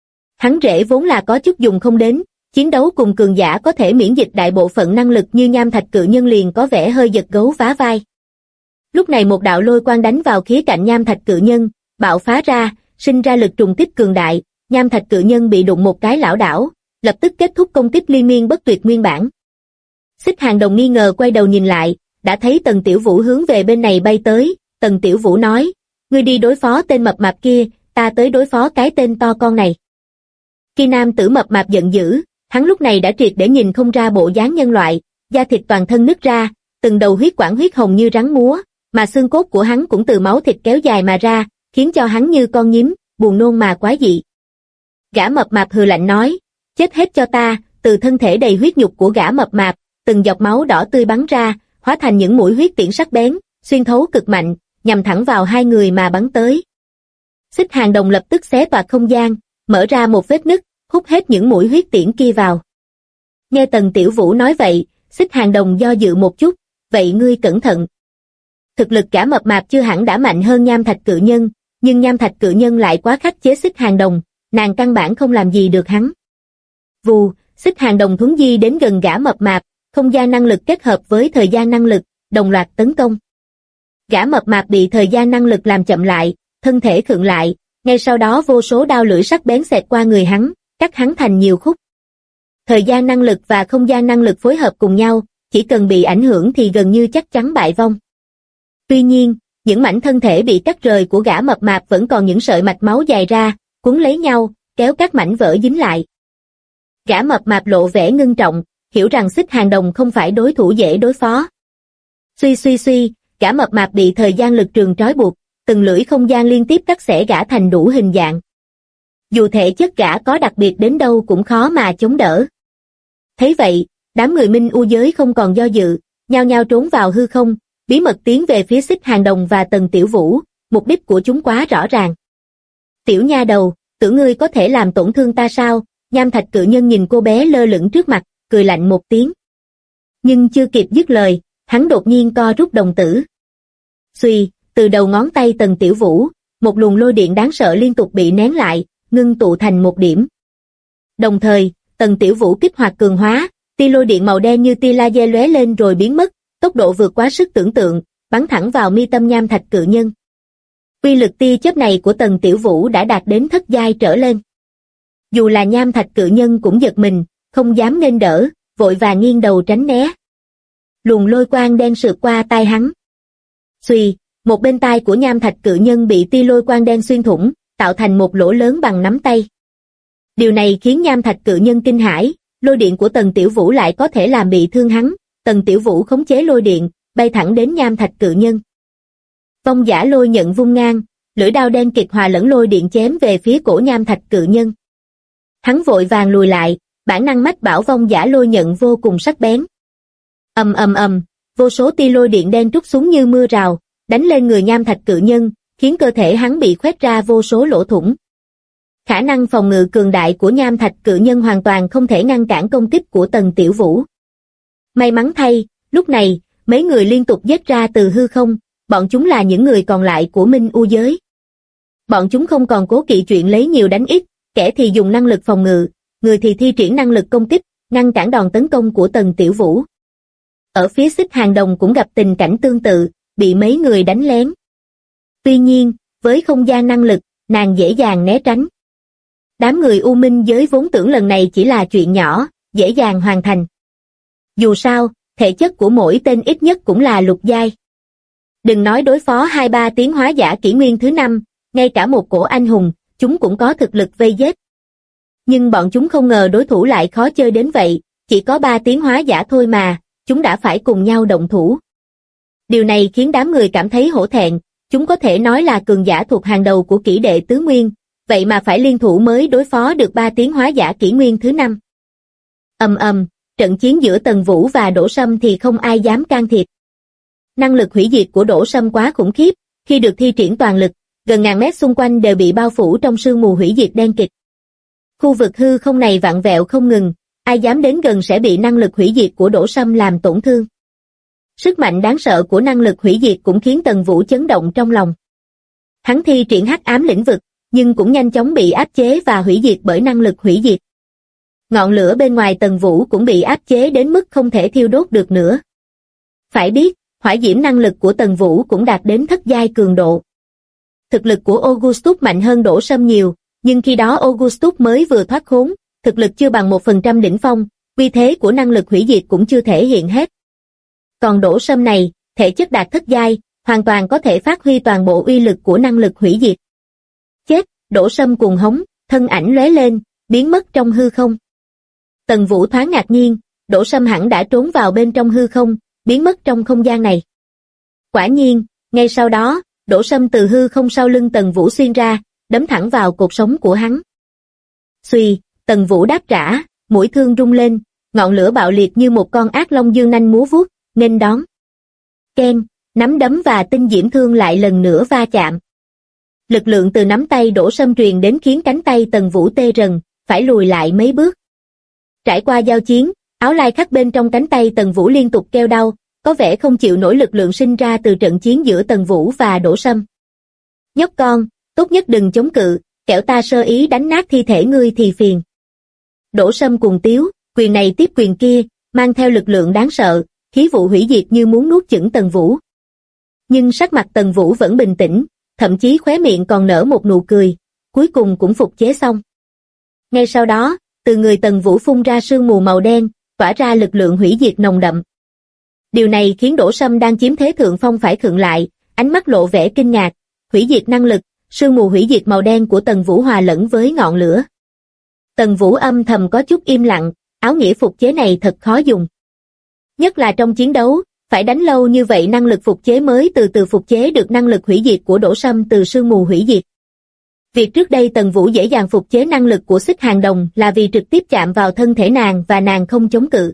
Speaker 2: Hắn rễ vốn là có chút dùng không đến, chiến đấu cùng cường giả có thể miễn dịch đại bộ phận năng lực như nham thạch cự nhân liền có vẻ hơi giật gấu vá vai. Lúc này một đạo lôi quang đánh vào khía cạnh nham thạch cự nhân, bạo phá ra, sinh ra lực trùng kích cường đại, nham thạch cự nhân bị đụng một cái lảo đảo, lập tức kết thúc công kích liên miên bất tuyệt nguyên bản. Xích Hàng Đồng nghi ngờ quay đầu nhìn lại, đã thấy Tần Tiểu Vũ hướng về bên này bay tới. Tần Tiểu Vũ nói, ngươi đi đối phó tên mập mạp kia, ta tới đối phó cái tên to con này. Khi nam tử mập mạp giận dữ, hắn lúc này đã triệt để nhìn không ra bộ dáng nhân loại, da thịt toàn thân nứt ra, từng đầu huyết quản huyết hồng như rắn múa, mà xương cốt của hắn cũng từ máu thịt kéo dài mà ra, khiến cho hắn như con nhím, buồn nôn mà quái dị. Gã mập mạp hừ lạnh nói, chết hết cho ta. Từ thân thể đầy huyết nhục của gã mập mạp, từng giọt máu đỏ tươi bắn ra, hóa thành những mũi huyết tiễn sắc bén, xuyên thấu cực mạnh, nhằm thẳng vào hai người mà bắn tới. Xích Hàng Đồng lập tức xé toạc không gian, mở ra một vết nứt, hút hết những mũi huyết tiễn kia vào. Nghe Tần Tiểu Vũ nói vậy, Xích Hàng Đồng do dự một chút, vậy ngươi cẩn thận. Thực lực gã mập mạp chưa hẳn đã mạnh hơn nham thạch cự nhân, nhưng nham thạch cự nhân lại quá khắc chế Xích Hàng Đồng, nàng căn bản không làm gì được hắn. Vù, Xích Hàng Đồng thuấn di đến gần gã mập mạp, không gian năng lực kết hợp với thời gian năng lực, đồng loạt tấn công. Gã mập mạp bị thời gian năng lực làm chậm lại, thân thể khựng lại, ngay sau đó vô số đao lưỡi sắc bén xẹt qua người hắn, cắt hắn thành nhiều khúc. Thời gian năng lực và không gian năng lực phối hợp cùng nhau, chỉ cần bị ảnh hưởng thì gần như chắc chắn bại vong. Tuy nhiên, những mảnh thân thể bị cắt rời của gã mập mạp vẫn còn những sợi mạch máu dài ra, cuốn lấy nhau, kéo các mảnh vỡ dính lại. Gã mập mạp lộ vẻ ngưng trọng, hiểu rằng Xích Hàng Đồng không phải đối thủ dễ đối phó. Suy suy suy, gã mập mạp bị thời gian lực trường trói buộc, từng lưỡi không gian liên tiếp cắt xẻ gã thành đủ hình dạng. Dù thể chất gã có đặc biệt đến đâu cũng khó mà chống đỡ. Thấy vậy, đám người Minh U giới không còn do dự, nhao nhao trốn vào hư không, bí mật tiến về phía Xích Hàng Đồng và Tần Tiểu Vũ, mục đích của chúng quá rõ ràng. Tiểu nha đầu, tưởng ngươi có thể làm tổn thương ta sao? Nham thạch cự nhân nhìn cô bé lơ lửng trước mặt, cười lạnh một tiếng. Nhưng chưa kịp dứt lời, hắn đột nhiên co rút đồng tử. Xuy, từ đầu ngón tay Tần Tiểu Vũ, một luồng lôi điện đáng sợ liên tục bị nén lại, ngưng tụ thành một điểm. Đồng thời, Tần Tiểu Vũ kích hoạt cường hóa, tia lôi điện màu đen như tia laser lóe lên rồi biến mất, tốc độ vượt quá sức tưởng tượng, bắn thẳng vào mi tâm nham thạch cự nhân. Uy lực tia chớp này của Tần Tiểu Vũ đã đạt đến thất giai trở lên. Dù là nham thạch cự nhân cũng giật mình, không dám nghênh đỡ, vội vàng nghiêng đầu tránh né. Luồng lôi quang đen sượt qua tai hắn. Xuy, một bên tai của nham thạch cự nhân bị tia lôi quang đen xuyên thủng, tạo thành một lỗ lớn bằng nắm tay. Điều này khiến nham thạch cự nhân kinh hãi, lôi điện của Tần Tiểu Vũ lại có thể làm bị thương hắn. Tần Tiểu Vũ khống chế lôi điện, bay thẳng đến nham thạch cự nhân. Vong giả lôi nhận vung ngang, lưỡi đao đen kịch hòa lẫn lôi điện chém về phía cổ nham thạch cự nhân. Hắn vội vàng lùi lại, bản năng mách bảo vong giả lôi nhận vô cùng sắc bén. Ầm ầm ầm, vô số tia lôi điện đen trút xuống như mưa rào, đánh lên người nham thạch cự nhân, khiến cơ thể hắn bị khoét ra vô số lỗ thủng. Khả năng phòng ngự cường đại của nham thạch cự nhân hoàn toàn không thể ngăn cản công kích của Tần Tiểu Vũ. May mắn thay, lúc này, mấy người liên tục giết ra từ hư không, bọn chúng là những người còn lại của Minh U giới. Bọn chúng không còn cố kỵ chuyện lấy nhiều đánh ít, kẻ thì dùng năng lực phòng ngự, người thì thi triển năng lực công kích, ngăn cản đòn tấn công của Tần Tiểu Vũ. Ở phía Xích Hàng Đồng cũng gặp tình cảnh tương tự, bị mấy người đánh lén. Tuy nhiên, với không gian năng lực, nàng dễ dàng né tránh. Đám người U Minh giới vốn tưởng lần này chỉ là chuyện nhỏ, dễ dàng hoàn thành. Dù sao, thể chất của mỗi tên ít nhất cũng là lục giai. Đừng nói đối phó 2-3 tiến hóa giả kỷ nguyên thứ 5, ngay cả một cổ anh hùng, chúng cũng có thực lực vây giết. Nhưng bọn chúng không ngờ đối thủ lại khó chơi đến vậy, chỉ có 3 tiến hóa giả thôi mà, chúng đã phải cùng nhau động thủ. Điều này khiến đám người cảm thấy hổ thẹn, chúng có thể nói là cường giả thuộc hàng đầu của kỷ đệ tứ nguyên, vậy mà phải liên thủ mới đối phó được 3 tiến hóa giả kỷ nguyên thứ 5. Ầm ầm, trận chiến giữa Tần Vũ và Đỗ Sâm thì không ai dám can thiệp. Năng lực hủy diệt của Đỗ Sâm quá khủng khiếp, khi được thi triển toàn lực, gần ngàn mét xung quanh đều bị bao phủ trong sương mù hủy diệt đen kịt. Khu vực hư không này vặn vẹo không ngừng, ai dám đến gần sẽ bị năng lực hủy diệt của Đỗ Sâm làm tổn thương. Sức mạnh đáng sợ của năng lực hủy diệt cũng khiến Tần Vũ chấn động trong lòng. Hắn thi triển hắc ám lĩnh vực, nhưng cũng nhanh chóng bị áp chế và hủy diệt bởi năng lực hủy diệt. Ngọn lửa bên ngoài Tần Vũ cũng bị áp chế đến mức không thể thiêu đốt được nữa. Phải biết, hỏa diễm năng lực của Tần Vũ cũng đạt đến thất giai cường độ. Thực lực của Augustus mạnh hơn Đỗ Sâm nhiều, nhưng khi đó Augustus mới vừa thoát khốn, thực lực chưa bằng 1% đỉnh phong, uy thế của năng lực hủy diệt cũng chưa thể hiện hết. Còn Đỗ Sâm này, thể chất đạt thất giai, hoàn toàn có thể phát huy toàn bộ uy lực của năng lực hủy diệt. Chết, Đỗ Sâm cuồng hống, thân ảnh lóe lên, biến mất trong hư không. Tần Vũ thoáng ngạc nhiên, Đỗ Sâm hẳn đã trốn vào bên trong hư không, biến mất trong không gian này. Quả nhiên, ngay sau đó, Đỗ Sâm từ hư không sau lưng Tần Vũ xuyên ra, đấm thẳng vào cột sống của hắn. Xuy, Tần Vũ đáp trả, mũi thương rung lên, ngọn lửa bạo liệt như một con ác long dương nanh múa vuốt, nghênh đón. Keng, nắm đấm và tinh diễm thương lại lần nữa va chạm. Lực lượng từ nắm tay Đỗ Sâm truyền đến khiến cánh tay Tần Vũ tê rần, phải lùi lại mấy bước. Trải qua giao chiến, áo lai khắc bên trong cánh tay Tần Vũ liên tục kêu đau, có vẻ không chịu nổi lực lượng sinh ra từ trận chiến giữa Tần Vũ và Đỗ Sâm. Nhóc con, tốt nhất đừng chống cự, kẻo ta sơ ý đánh nát thi thể ngươi thì phiền. Đỗ Sâm cuồng tiếu, quyền này tiếp quyền kia, mang theo lực lượng đáng sợ, khí vụ hủy diệt như muốn nuốt chửng Tần Vũ. Nhưng sắc mặt Tần Vũ vẫn bình tĩnh, thậm chí khóe miệng còn nở một nụ cười, cuối cùng cũng phục chế xong. Ngay sau đó, từ người Tần Vũ phun ra sương mù màu đen, tỏa ra lực lượng hủy diệt nồng đậm. Điều này khiến Đỗ Sâm đang chiếm thế thượng phong phải khựng lại, ánh mắt lộ vẻ kinh ngạc, hủy diệt năng lực, sương mù hủy diệt màu đen của Tần Vũ hòa lẫn với ngọn lửa. Tần Vũ âm thầm có chút im lặng, áo nghĩa phục chế này thật khó dùng. Nhất là trong chiến đấu, phải đánh lâu như vậy năng lực phục chế mới từ từ phục chế được năng lực hủy diệt của Đỗ Sâm từ sương mù hủy diệt. Việc trước đây Tần Vũ dễ dàng phục chế năng lực của Xích Hàng Đồng là vì trực tiếp chạm vào thân thể nàng và nàng không chống cự.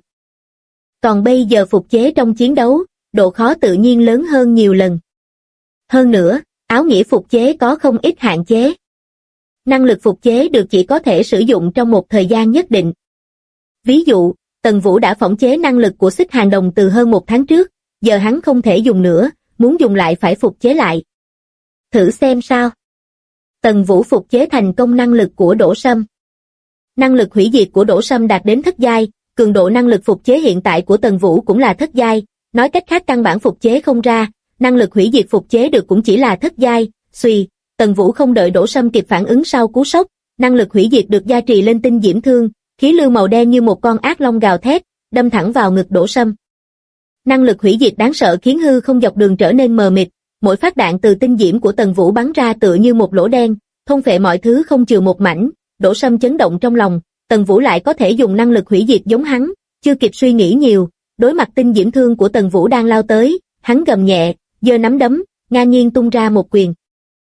Speaker 2: Còn bây giờ phục chế trong chiến đấu, độ khó tự nhiên lớn hơn nhiều lần. Hơn nữa, áo nghĩa phục chế có không ít hạn chế. Năng lực phục chế được chỉ có thể sử dụng trong một thời gian nhất định. Ví dụ, Tần Vũ đã phỏng chế năng lực của Xích Hàng Đồng từ hơn 1 tháng trước, giờ hắn không thể dùng nữa, muốn dùng lại phải phục chế lại. Thử xem sao. Tần Vũ phục chế thành công năng lực của Đỗ Sâm. Năng lực hủy diệt của Đỗ Sâm đạt đến thất giai, cường độ năng lực phục chế hiện tại của Tần Vũ cũng là thất giai, nói cách khác căn bản phục chế không ra, năng lực hủy diệt phục chế được cũng chỉ là thất giai. Xuy, Tần Vũ không đợi Đỗ Sâm kịp phản ứng sau cú sốc, năng lực hủy diệt được gia trì lên tinh diễm thương, khí lưu màu đen như một con ác long gào thét, đâm thẳng vào ngực Đỗ Sâm. Năng lực hủy diệt đáng sợ khiến hư không dọc đường trở nên mờ mịt, mỗi phát đạn từ tinh diễm của Tần Vũ bắn ra tựa như một lỗ đen, thôn phệ mọi thứ không chừa một mảnh. Đỗ Sâm chấn động trong lòng, Tần Vũ lại có thể dùng năng lực hủy diệt giống hắn, chưa kịp suy nghĩ nhiều, đối mặt tinh diễm thương của Tần Vũ đang lao tới, hắn gầm nhẹ, giơ nắm đấm, ngang nhiên tung ra một quyền.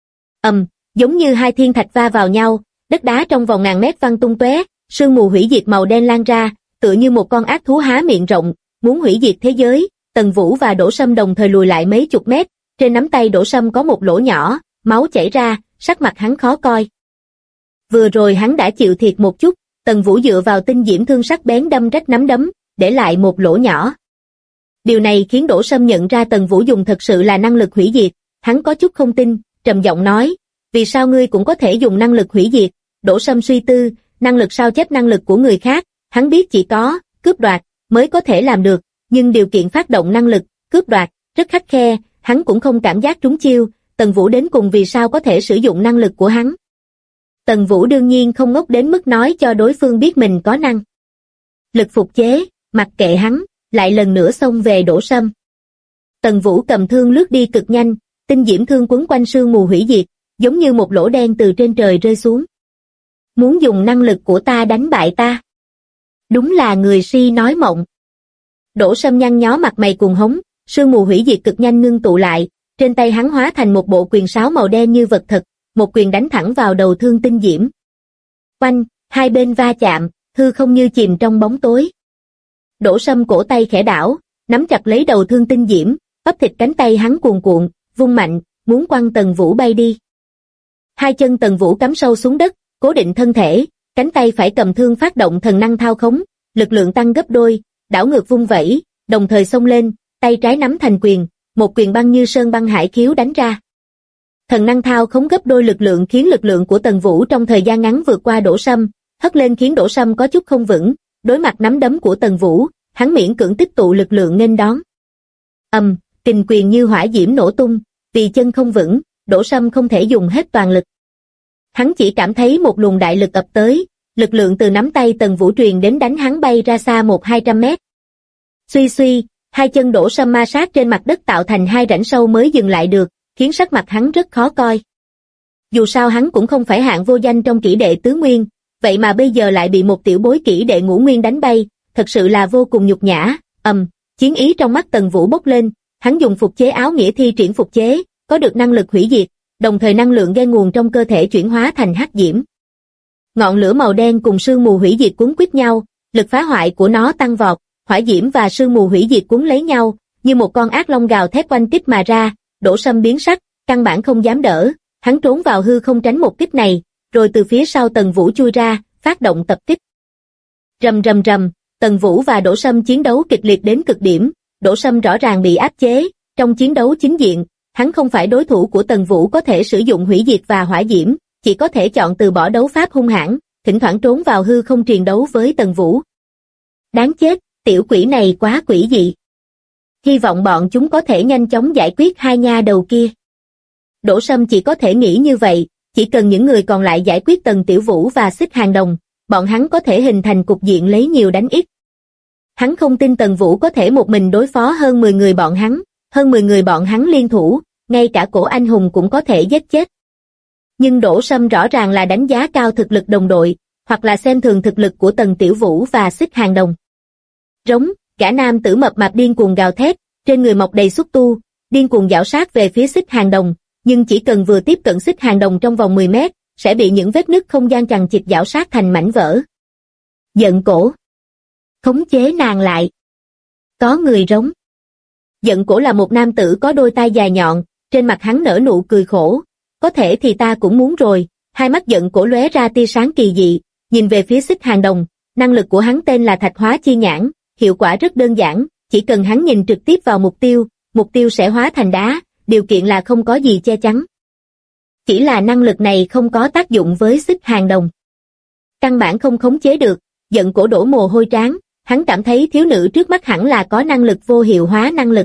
Speaker 2: Giống như hai thiên thạch va vào nhau, đất đá trong vòng ngàn mét văng tung tóe, sương mù hủy diệt màu đen lan ra, tựa như một con ác thú há miệng rộng, muốn hủy diệt thế giới. Tần Vũ và Đỗ Sâm đồng thời lùi lại mấy chục mét, trên nắm tay Đỗ Sâm có một lỗ nhỏ, máu chảy ra, sắc mặt hắn khó coi. Vừa rồi hắn đã chịu thiệt một chút, Tần Vũ dựa vào tinh diễm thương sắc bén đâm rách nắm đấm, để lại một lỗ nhỏ. Điều này khiến Đỗ Sâm nhận ra Tần Vũ dùng thật sự là năng lực hủy diệt, hắn có chút không tin, trầm giọng nói, vì sao ngươi cũng có thể dùng năng lực hủy diệt? Đỗ Sâm suy tư, năng lực sao chép năng lực của người khác, hắn biết chỉ có cướp đoạt mới có thể làm được, nhưng điều kiện phát động năng lực cướp đoạt rất khắt khe, hắn cũng không cảm giác trúng chiêu. Tần Vũ đến cùng vì sao có thể sử dụng năng lực của hắn? Tần Vũ đương nhiên không ngốc đến mức nói cho đối phương biết mình có năng lực phục chế, mặc kệ hắn, lại lần nữa xông về Đỗ Sâm. Tần Vũ cầm thương lướt đi cực nhanh, tinh diễm thương quấn quanh sương mù hủy diệt, giống như một lỗ đen từ trên trời rơi xuống. Muốn dùng năng lực của ta đánh bại ta? Đúng là người si nói mộng. Đỗ Sâm nhăn nhó mặt mày cuồng hống, sương mù hủy diệt cực nhanh ngưng tụ lại, trên tay hắn hóa thành một bộ quyền sáo màu đen như vật thật, một quyền đánh thẳng vào đầu thương tinh diễm. Oanh, hai bên va chạm, hư không như chìm trong bóng tối. Đỗ Sâm cổ tay khẽ đảo, nắm chặt lấy đầu thương tinh diễm, bắp thịt cánh tay hắn cuồn cuộn, vung mạnh, muốn quăng Tần Vũ bay đi. Hai chân Tần Vũ cắm sâu xuống đất, cố định thân thể, cánh tay phải cầm thương phát động thần năng thao khống, lực lượng tăng gấp đôi, đảo ngược vung vẩy, đồng thời xông lên, tay trái nắm thành quyền, một quyền băng như sơn băng hải khiếu đánh ra. Thần năng thao khống gấp đôi lực lượng khiến lực lượng của Tần Vũ trong thời gian ngắn vượt qua Đỗ Sâm, hất lên khiến Đỗ Sâm có chút không vững, đối mặt nắm đấm của Tần Vũ, hắn miễn cưỡng tích tụ lực lượng nghênh đón. kình quyền như hỏa diễm nổ tung, vì chân không vững, Đỗ Sâm không thể dùng hết toàn lực. Hắn chỉ cảm thấy một luồng đại lực ập tới, lực lượng từ nắm tay Tần Vũ truyền đến đánh hắn bay ra xa 100-200 mét. Suy suy, hai chân Đỗ Sâm ma sát trên mặt đất tạo thành hai rãnh sâu mới dừng lại được, khiến sắc mặt hắn rất khó coi. Dù sao hắn cũng không phải hạng vô danh trong kỹ đệ tứ nguyên, vậy mà bây giờ lại bị một tiểu bối kỹ đệ ngũ nguyên đánh bay, thật sự là vô cùng nhục nhã. Chiến ý trong mắt Tần Vũ bốc lên, hắn dùng phục chế áo nghĩa thi triển phục chế, có được năng lực hủy diệt, đồng thời năng lượng gây nguồn trong cơ thể chuyển hóa thành hắc diễm. Ngọn lửa màu đen cùng sương mù hủy diệt cuốn quýt nhau, lực phá hoại của nó tăng vọt, hỏa diễm và sương mù hủy diệt cuốn lấy nhau, như một con ác long gào thét quanh kích mà ra. Đỗ Sâm biến sắc, căn bản không dám đỡ, hắn trốn vào hư không tránh một kích này, rồi từ phía sau Tần Vũ chui ra, phát động tập kích. Rầm rầm rầm, Tần Vũ và Đỗ Sâm chiến đấu kịch liệt đến cực điểm, Đỗ Sâm rõ ràng bị áp chế, trong chiến đấu chính diện, hắn không phải đối thủ của Tần Vũ có thể sử dụng hủy diệt và hỏa diễm, chỉ có thể chọn từ bỏ đấu pháp hung hãn, thỉnh thoảng trốn vào hư không triền đấu với Tần Vũ. Đáng chết, tiểu quỷ này quá quỷ dị. Hy vọng bọn chúng có thể nhanh chóng giải quyết hai nha đầu kia. Đỗ Sâm chỉ có thể nghĩ như vậy, chỉ cần những người còn lại giải quyết Tần Tiểu Vũ và Xích Hàng Đồng, bọn hắn có thể hình thành cục diện lấy nhiều đánh ít. Hắn không tin Tần Vũ có thể một mình đối phó hơn 10 người bọn hắn, hơn 10 người bọn hắn liên thủ, ngay cả cổ anh hùng cũng có thể giết chết. Nhưng Đỗ Sâm rõ ràng là đánh giá cao thực lực đồng đội, hoặc là xem thường thực lực của Tần Tiểu Vũ và Xích Hàng Đồng. Rống, gã nam tử mập mạp điên cuồng gào thét, trên người mọc đầy xúc tu, điên cuồng giảo sát về phía Xích Hàng Đồng, nhưng chỉ cần vừa tiếp cận Xích Hàng Đồng trong vòng 10 mét, sẽ bị những vết nứt không gian chằng chịt giảo sát thành mảnh vỡ. Giận cổ. Khống chế nàng lại. Có người rống. Giận cổ là một nam tử có đôi tai dài nhọn, trên mặt hắn nở nụ cười khổ. Có thể thì ta cũng muốn rồi, hai mắt giận cổ lóe ra tia sáng kỳ dị, nhìn về phía Xích Hàng Đồng, năng lực của hắn tên là Thạch Hóa Chi Nhãn, hiệu quả rất đơn giản, chỉ cần hắn nhìn trực tiếp vào mục tiêu sẽ hóa thành đá, điều kiện là không có gì che chắn. Chỉ là năng lực này không có tác dụng với Xích Hàng Đồng. Căn bản không khống chế được, giận cổ đổ mồ hôi trán, hắn cảm thấy thiếu nữ trước mắt hẳn là có năng lực vô hiệu hóa năng lực.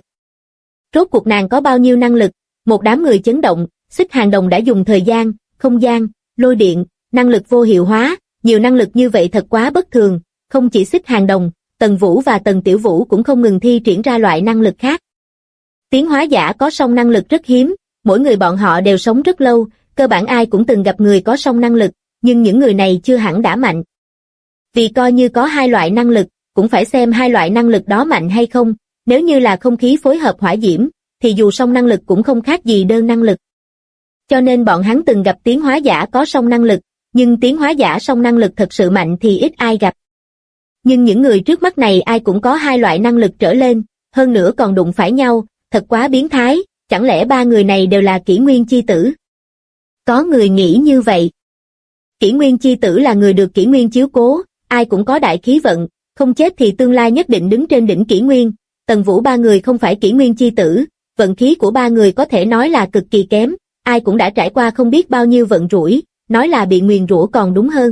Speaker 2: Rốt cuộc nàng có bao nhiêu năng lực, một đám người chấn động, Xích Hàng Đồng đã dùng thời gian, không gian, lôi điện, năng lực vô hiệu hóa, nhiều năng lực như vậy thật quá bất thường, không chỉ Xích Hàng Đồng, Tần Vũ và Tần Tiểu Vũ cũng không ngừng thi triển ra loại năng lực khác. Tiến hóa giả có song năng lực rất hiếm, mỗi người bọn họ đều sống rất lâu, cơ bản ai cũng từng gặp người có song năng lực, nhưng những người này chưa hẳn đã mạnh. Vì coi như có hai loại năng lực, cũng phải xem hai loại năng lực đó mạnh hay không, nếu như là không khí phối hợp hỏa diễm, thì dù song năng lực cũng không khác gì đơn năng lực. Cho nên bọn hắn từng gặp tiến hóa giả có song năng lực, nhưng tiến hóa giả song năng lực thật sự mạnh thì ít ai gặp. Nhưng những người trước mắt này ai cũng có hai loại năng lực trở lên, hơn nữa còn đụng phải nhau, thật quá biến thái, chẳng lẽ ba người này đều là Kỷ Nguyên chi tử? Có người nghĩ như vậy. Kỷ Nguyên chi tử là người được Kỷ Nguyên chiếu cố, ai cũng có đại khí vận, không chết thì tương lai nhất định đứng trên đỉnh Kỷ Nguyên. Tần Vũ ba người không phải Kỷ Nguyên chi tử, vận khí của ba người có thể nói là cực kỳ kém, ai cũng đã trải qua không biết bao nhiêu vận rủi, nói là bị nguyền rủa còn đúng hơn.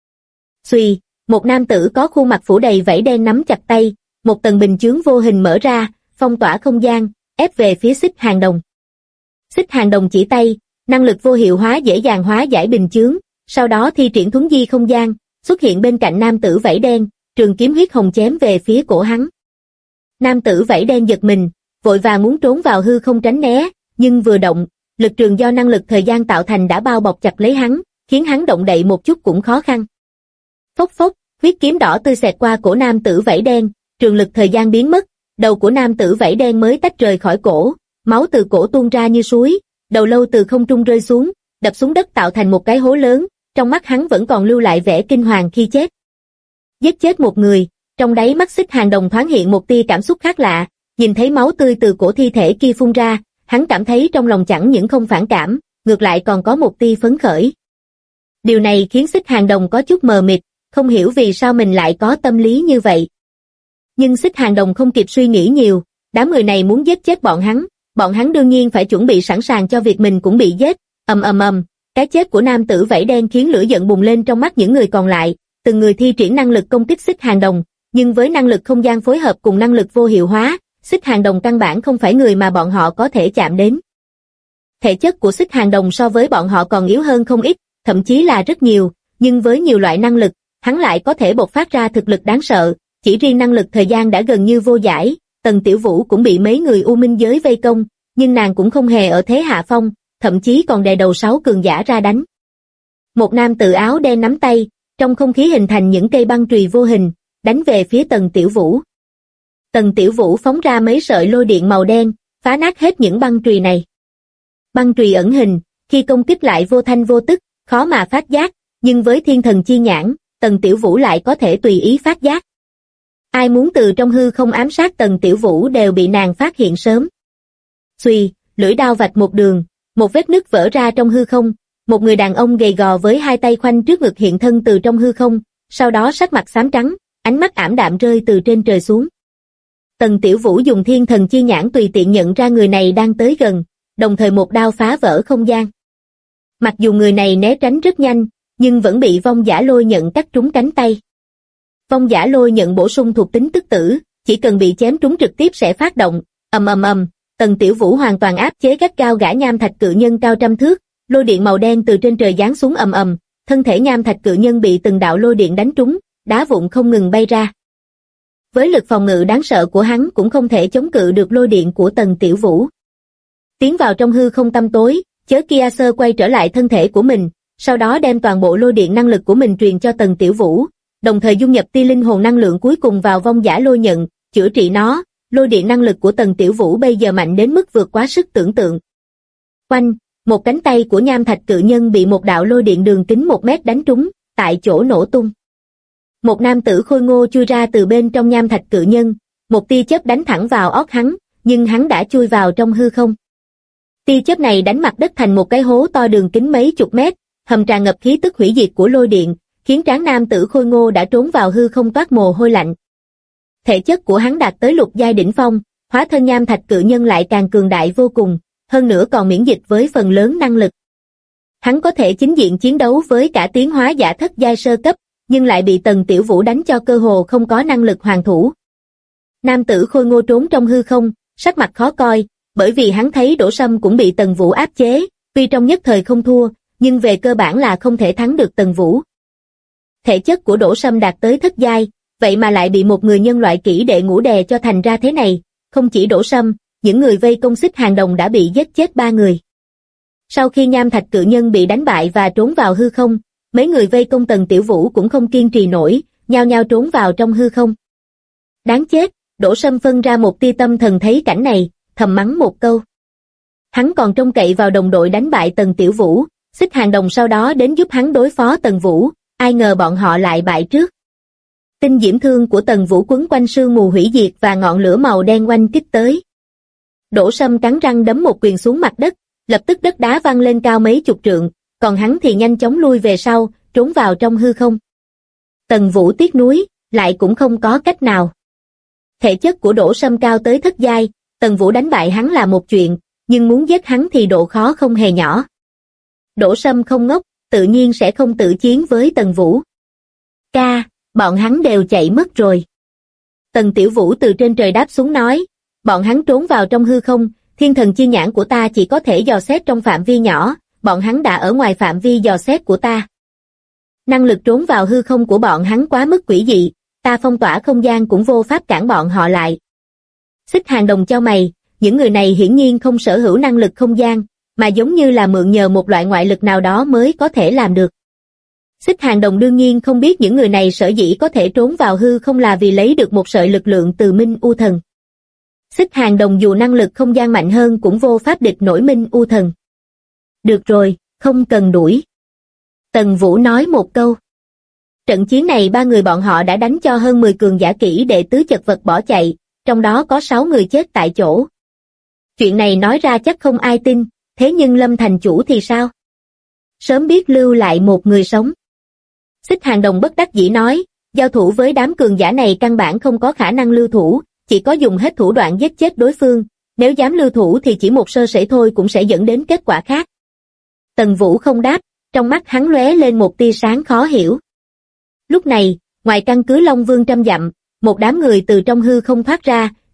Speaker 2: Xuy, một nam tử có khuôn mặt phủ đầy vảy đen nắm chặt tay, một tầng bình chướng vô hình mở ra, phong tỏa không gian, ép về phía Xích Hàng Đồng. Xích Hàng Đồng chỉ tay, năng lực vô hiệu hóa dễ dàng hóa giải bình chướng, sau đó thi triển thuấn di không gian, xuất hiện bên cạnh nam tử vảy đen, trường kiếm huyết hồng chém về phía cổ hắn. Nam tử vảy đen giật mình, vội vàng muốn trốn vào hư không tránh né, nhưng vừa động, lực trường do năng lực thời gian tạo thành đã bao bọc chặt lấy hắn, khiến hắn động đậy một chút cũng khó khăn. Phốc phốc, huyết kiếm đỏ tươi xẹt qua cổ nam tử vảy đen, trường lực thời gian biến mất, đầu của nam tử vảy đen mới tách rời khỏi cổ, máu từ cổ tuôn ra như suối, đầu lâu từ không trung rơi xuống, đập xuống đất tạo thành một cái hố lớn, trong mắt hắn vẫn còn lưu lại vẻ kinh hoàng khi chết. Giết chết một người, trong đáy mắt Xích Hàng Đồng thoáng hiện một tia cảm xúc khác lạ, nhìn thấy máu tươi từ cổ thi thể kia phun ra, hắn cảm thấy trong lòng chẳng những không phản cảm, ngược lại còn có một tia phấn khởi. Điều này khiến Xích Hàng Đồng có chút mờ mịt, không hiểu vì sao mình lại có tâm lý như vậy. Nhưng Xích Hàng Đồng không kịp suy nghĩ nhiều, đám người này muốn giết chết bọn hắn đương nhiên phải chuẩn bị sẵn sàng cho việc mình cũng bị giết. Cái chết của nam tử vảy đen khiến lửa giận bùng lên trong mắt những người còn lại, từng người thi triển năng lực công kích Xích Hàng Đồng, nhưng với năng lực không gian phối hợp cùng năng lực vô hiệu hóa, Xích Hàng Đồng căn bản không phải người mà bọn họ có thể chạm đến. Thể chất của Xích Hàng Đồng so với bọn họ còn yếu hơn không ít, thậm chí là rất nhiều, nhưng với nhiều loại năng lực, hắn lại có thể bộc phát ra thực lực đáng sợ, chỉ riêng năng lực thời gian đã gần như vô giải. Tần Tiểu Vũ cũng bị mấy người U Minh giới vây công, nhưng nàng cũng không hề ở thế hạ phong, thậm chí còn đè đầu 6 cường giả ra đánh. Một nam tử áo đen nắm tay, trong không khí hình thành những cây băng chùy vô hình, đánh về phía Tần Tiểu Vũ. Tần Tiểu Vũ phóng ra mấy sợi lôi điện màu đen, phá nát hết những băng chùy này. Băng chùy ẩn hình, khi công kích lại vô thanh vô tức, khó mà phát giác, nhưng với thiên thần chi nhãn, Tần Tiểu Vũ lại có thể tùy ý phát giác. Ai muốn từ trong hư không ám sát Tần Tiểu Vũ đều bị nàng phát hiện sớm. Xuy, lưỡi đao vạch một đường, một vết nứt vỡ ra trong hư không, một người đàn ông gầy gò với hai tay khoanh trước ngực hiện thân từ trong hư không, sau đó sắc mặt xám trắng, ánh mắt ảm đạm rơi từ trên trời xuống. Tần Tiểu Vũ dùng thiên thần chi nhãn tùy tiện nhận ra người này đang tới gần, đồng thời một đao phá vỡ không gian. Mặc dù người này né tránh rất nhanh, nhưng vẫn bị vong giả lôi nhận cắt trúng cánh tay. Vong giả lôi nhận bổ sung thuộc tính tức tử, chỉ cần bị chém trúng trực tiếp sẽ phát động, ầm ầm ầm. Tần Tiểu Vũ hoàn toàn áp chế gắt gao gã nham thạch cự nhân cao trăm thước, lôi điện màu đen từ trên trời giáng xuống ầm ầm, thân thể nham thạch cự nhân bị từng đạo lôi điện đánh trúng, đá vụn không ngừng bay ra. Với lực phòng ngự đáng sợ của hắn cũng không thể chống cự được lôi điện của Tần Tiểu Vũ. Tiến vào trong hư không tăm tối, Chớ Kia Sơ quay trở lại thân thể của mình, sau đó đem toàn bộ lôi điện năng lực của mình truyền cho Tần Tiểu Vũ, đồng thời dung nhập tia linh hồn năng lượng cuối cùng vào vong giả lôi nhận, chữa trị nó. Lôi điện năng lực của Tần Tiểu Vũ bây giờ mạnh đến mức vượt quá sức tưởng tượng. Oanh, một cánh tay của nham thạch cự nhân bị một đạo lôi điện đường kính 1 mét đánh trúng, tại chỗ nổ tung. Một nam tử khôi ngô chui ra từ bên trong nham thạch cự nhân, một tia chớp đánh thẳng vào óc hắn, nhưng hắn đã chui vào trong hư không. Tia chớp này đánh mặt đất thành một cái hố to đường kính mấy chục mét, hầm tràn ngập khí tức hủy diệt của lôi điện, khiến tráng nam tử khôi ngô đã trốn vào hư không toát mồ hôi lạnh. Thể chất của hắn đạt tới lục giai đỉnh phong, hóa thân nham thạch cự nhân lại càng cường đại vô cùng, hơn nữa còn miễn dịch với phần lớn năng lực. Hắn có thể chính diện chiến đấu với cả tiến hóa giả thất giai sơ cấp, nhưng lại bị Tần Tiểu Vũ đánh cho cơ hồ không có năng lực hoàn thủ. Nam tử khôi ngô trốn trong hư không, sắc mặt khó coi, bởi vì hắn thấy Đỗ Sâm cũng bị Tần Vũ áp chế, tuy trong nhất thời không thua, nhưng về cơ bản là không thể thắng được Tần Vũ. Thể chất của Đỗ Sâm đạt tới thất giai, vậy mà lại bị một người nhân loại kỹ đệ ngũ đè cho thành ra thế này, không chỉ Đỗ Sâm, những người vây công Xích Hàng Đồng đã bị giết chết 3 người. Sau khi nham thạch cự nhân bị đánh bại và trốn vào hư không, mấy người vây công Tần Tiểu Vũ cũng không kiên trì nổi, nhao nhao trốn vào trong hư không. Đáng chết, Đỗ Sâm phân ra một tia tâm thần thấy cảnh này, thầm mắng một câu. Hắn còn trông cậy vào đồng đội đánh bại Tần Tiểu Vũ, Xích Hàng Đồng sau đó đến giúp hắn đối phó Tần Vũ, ai ngờ bọn họ lại bại trước. Tinh diễm thương của Tần Vũ quấn quanh sương mù hủy diệt và ngọn lửa màu đen oanh kích tới. Đỗ Sâm cắn răng đấm một quyền xuống mặt đất, lập tức đất đá văng lên cao mấy chục trượng, còn hắn thì nhanh chóng lui về sau, trốn vào trong hư không. Tần Vũ tiếc nuối, lại cũng không có cách nào. Thể chất của Đỗ Sâm cao tới thất giai, Tần Vũ đánh bại hắn là một chuyện, nhưng muốn giết hắn thì độ khó không hề nhỏ. Đỗ Sâm không ngốc, tự nhiên sẽ không tự chiến với Tần Vũ. Ca, bọn hắn đều chạy mất rồi. Tần Tiểu Vũ từ trên trời đáp xuống nói, bọn hắn trốn vào trong hư không, thiên thần chi nhãn của ta chỉ có thể dò xét trong phạm vi nhỏ, bọn hắn đã ở ngoài phạm vi dò xét của ta. Năng lực trốn vào hư không của bọn hắn quá mức quỷ dị, ta phong tỏa không gian cũng vô pháp cản bọn họ lại. Xích Hàng Đồng chau mày, những người này hiển nhiên không sở hữu năng lực không gian, mà giống như là mượn nhờ một loại ngoại lực nào đó mới có thể làm được. Xích Hàng Đồng đương nhiên không biết những người này sở dĩ có thể trốn vào hư không là vì lấy được một sợi lực lượng từ Minh U Thần. Xích Hàng Đồng dù năng lực không gian mạnh hơn cũng vô pháp địch nổi Minh U Thần. Được rồi, không cần đuổi. Tần Vũ nói một câu. Trận chiến này 3 người bọn họ đã đánh cho hơn 10 cường giả kỹ đệ tứ chật vật bỏ chạy, trong đó có 6 người chết tại chỗ. Chuyện này nói ra chắc không ai tin, thế nhưng Lâm thành chủ thì sao? Sớm biết lưu lại một người sống. Xích Hàng Đồng bất đắc dĩ nói, giao thủ với đám cường giả này căn bản không có khả năng lưu thủ, chỉ có dùng hết thủ đoạn giết chết đối phương, nếu dám lưu thủ thì chỉ một sơ sẩy thôi cũng sẽ dẫn đến kết quả khác. Tần Vũ không đáp, trong mắt hắn lóe lên một tia sáng khó hiểu. Lúc này, ngoài căn cứ Long Vương trăm dặm, một đám người từ trong hư không thoát ra,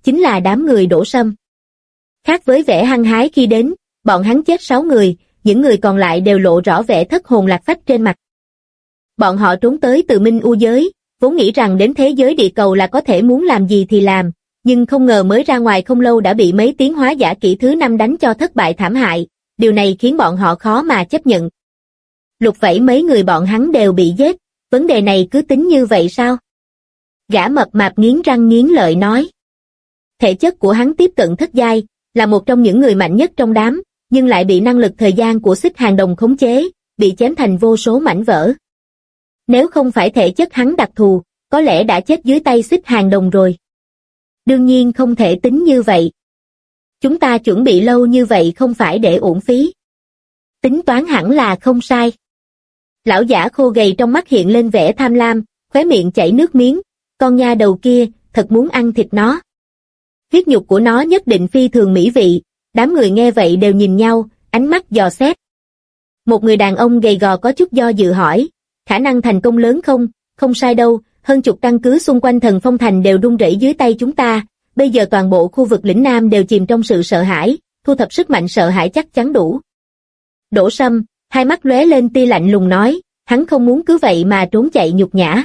Speaker 2: chính là đám người Đỗ Sâm. Khác với vẻ hăng hái khi đến, bọn hắn chết 6 người, những người còn lại đều lộ rõ vẻ thất hồn lạc phách trên mặt. Bọn họ trốn tới từ Minh U giới, vốn nghĩ rằng đến thế giới địa cầu là có thể muốn làm gì thì làm, nhưng không ngờ mới ra ngoài không lâu đã bị mấy tiến hóa giả kỷ thứ 5 đánh cho thất bại thảm hại, điều này khiến bọn họ khó mà chấp nhận. Lục Vãy mấy người bọn hắn đều bị giết, vấn đề này cứ tính như vậy sao? Gã mập mạp nghiến răng nghiến lợi nói. Thể chất của hắn tiếp cận thất giai, là một trong những người mạnh nhất trong đám, nhưng lại bị năng lực thời gian của Xích Hàng Đồng khống chế, bị chém thành vô số mảnh vỡ. Nếu không phải thể chất hắn đặc thù, có lẽ đã chết dưới tay Xích Hàng Đồng rồi. Đương nhiên không thể tính như vậy. Chúng ta chuẩn bị lâu như vậy không phải để uổng phí. Tính toán hẳn là không sai. Lão giả khô gầy trong mắt hiện lên vẻ tham lam, khóe miệng chảy nước miếng, con nha đầu kia, thật muốn ăn thịt nó. Huyết nhục của nó nhất định phi thường mỹ vị, đám người nghe vậy đều nhìn nhau, ánh mắt dò xét. Một người đàn ông gầy gò có chút do dự hỏi, khả năng thành công lớn không? Không sai đâu, hơn chục căn cứ xung quanh Thần Phong Thành đều rung rẩy dưới tay chúng ta, bây giờ toàn bộ khu vực lĩnh Nam đều chìm trong sự sợ hãi, thu thập sức mạnh sợ hãi chắc chắn đủ. Đỗ Sâm, hai mắt lóe lên tia lạnh lùng nói, hắn không muốn cứ vậy mà trốn chạy nhục nhã.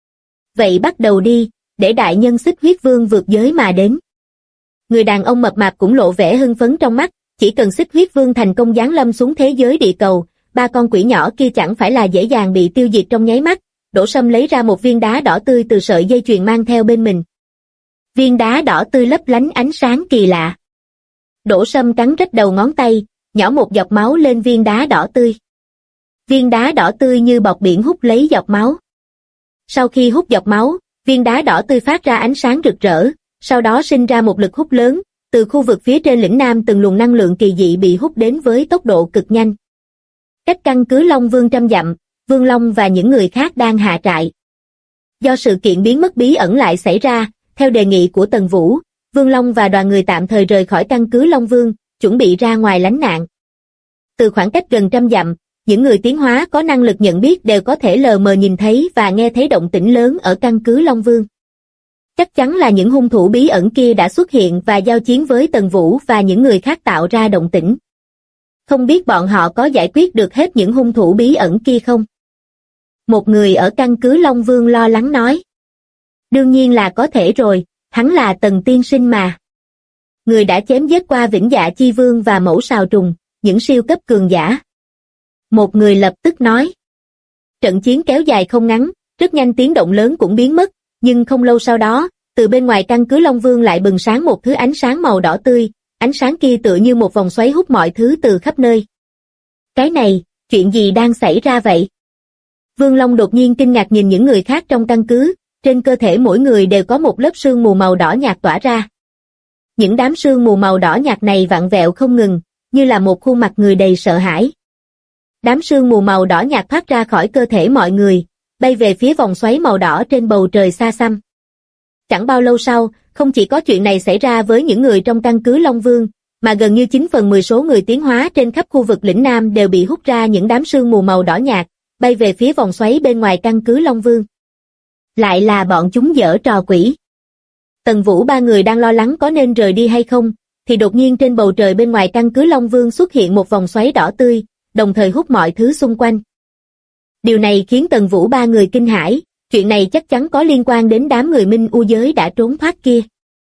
Speaker 2: Vậy bắt đầu đi, để đại nhân Xích Huyết Vương vượt giới mà đến. Người đàn ông mập mạp cũng lộ vẻ hưng phấn trong mắt, chỉ cần Xích Huyết Vương thành công giáng lâm xuống thế giới địa cầu, 3 con quỷ nhỏ kia chẳng phải là dễ dàng bị tiêu diệt trong nháy mắt. Đỗ Sâm lấy ra một viên đá đỏ tươi từ sợi dây chuyền mang theo bên mình. Viên đá đỏ tươi lấp lánh ánh sáng kỳ lạ. Đỗ Sâm cắn rách đầu ngón tay, nhỏ một giọt máu lên viên đá đỏ tươi. Viên đá đỏ tươi như bọt biển hút lấy giọt máu. Sau khi hút giọt máu, viên đá đỏ tươi phát ra ánh sáng rực rỡ, sau đó sinh ra một lực hút lớn, từ khu vực phía trên lĩnh Nam từng luồng năng lượng kỳ dị bị hút đến với tốc độ cực nhanh. Cách căn cứ Long Vương trăm dặm, Vương Long và những người khác đang hạ trại. Do sự kiện biến mất bí ẩn lại xảy ra, theo đề nghị của Tần Vũ, Vương Long và đoàn người tạm thời rời khỏi căn cứ Long Vương, chuẩn bị ra ngoài lánh nạn. Từ khoảng cách gần trăm dặm, những người tiến hóa có năng lực nhận biết đều có thể lờ mờ nhìn thấy và nghe thấy động tĩnh lớn ở căn cứ Long Vương. Chắc chắn là những hung thủ bí ẩn kia đã xuất hiện và giao chiến với Tần Vũ và những người khác tạo ra động tĩnh. Không biết bọn họ có giải quyết được hết những hung thủ bí ẩn kia không? Một người ở căn cứ Long Vương lo lắng nói. Đương nhiên là có thể rồi, hắn là Tần tiên sinh mà. Người đã chém giết qua Vĩnh Dạ Chi Vương và Mẫu Sào Trùng, những siêu cấp cường giả. Một người lập tức nói. Trận chiến kéo dài không ngắn, rất nhanh tiếng động lớn cũng biến mất, nhưng không lâu sau đó, từ bên ngoài căn cứ Long Vương lại bừng sáng một thứ ánh sáng màu đỏ tươi, ánh sáng kia tựa như một vòng xoáy hút mọi thứ từ khắp nơi. Cái này, chuyện gì đang xảy ra vậy? Vương Long đột nhiên kinh ngạc nhìn những người khác trong căn cứ, trên cơ thể mỗi người đều có một lớp sương mù màu đỏ nhạt tỏa ra. Những đám sương mù màu đỏ nhạt này vặn vẹo không ngừng, như là một khuôn mặt người đầy sợ hãi. Đám sương mù màu đỏ nhạt thoát ra khỏi cơ thể mọi người, bay về phía vòng xoáy màu đỏ trên bầu trời xa xăm. Chẳng bao lâu sau, không chỉ có chuyện này xảy ra với những người trong căn cứ Long Vương, mà gần như 9/10 số người tiến hóa trên khắp khu vực lĩnh Nam đều bị hút ra những đám sương mù màu đỏ nhạt, bay về phía vòng xoáy bên ngoài căn cứ Long Vương. Lại là bọn chúng giở trò quỷ. Tần Vũ ba người đang lo lắng có nên rời đi hay không, thì đột nhiên trên bầu trời bên ngoài căn cứ Long Vương xuất hiện một vòng xoáy đỏ tươi, đồng thời hút mọi thứ xung quanh. Điều này khiến Tần Vũ ba người kinh hãi, chuyện này chắc chắn có liên quan đến đám người Minh U giới đã trốn thoát kia.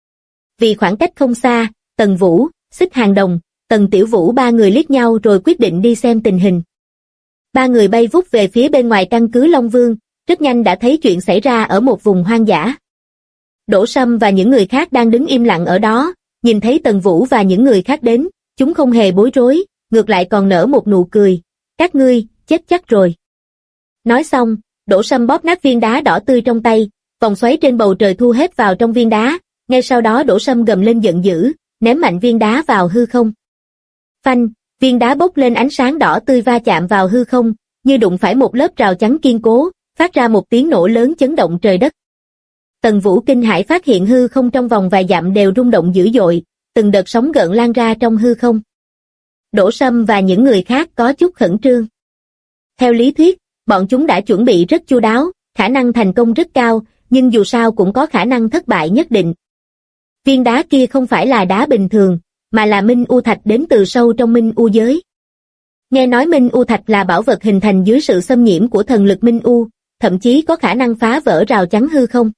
Speaker 2: Vì khoảng cách không xa, Tần Vũ, Xích Hàng Đồng, Tần Tiểu Vũ ba người liếc nhau rồi quyết định đi xem tình hình. Ba người bay vút về phía bên ngoài căn cứ Long Vương, rất nhanh đã thấy chuyện xảy ra ở một vùng hoang dã. Đỗ Sâm và những người khác đang đứng im lặng ở đó, nhìn thấy Tần Vũ và những người khác đến, chúng không hề bối rối, ngược lại còn nở một nụ cười. Các ngươi, chết chắc rồi. Nói xong, Đỗ Sâm bóp nát viên đá đỏ tươi trong tay, vòng xoáy trên bầu trời thu hết vào trong viên đá, ngay sau đó Đỗ Sâm gầm lên giận dữ, ném mạnh viên đá vào hư không. Phanh, viên đá bốc lên ánh sáng đỏ tươi va chạm vào hư không, như đụng phải một lớp rào chắn kiên cố, phát ra một tiếng nổ lớn chấn động trời đất. Tần Vũ kinh hãi phát hiện hư không trong vòng vài dặm đều rung động dữ dội, từng đợt sóng gợn lan ra trong hư không. Đỗ Sâm và những người khác có chút khẩn trương. Theo lý thuyết, bọn chúng đã chuẩn bị rất chu đáo, khả năng thành công rất cao, nhưng dù sao cũng có khả năng thất bại nhất định. Viên đá kia không phải là đá bình thường, mà là Minh U Thạch đến từ sâu trong Minh U giới. Nghe nói Minh U Thạch là bảo vật hình thành dưới sự xâm nhiễm của thần lực Minh U, thậm chí có khả năng phá vỡ rào chắn hư không.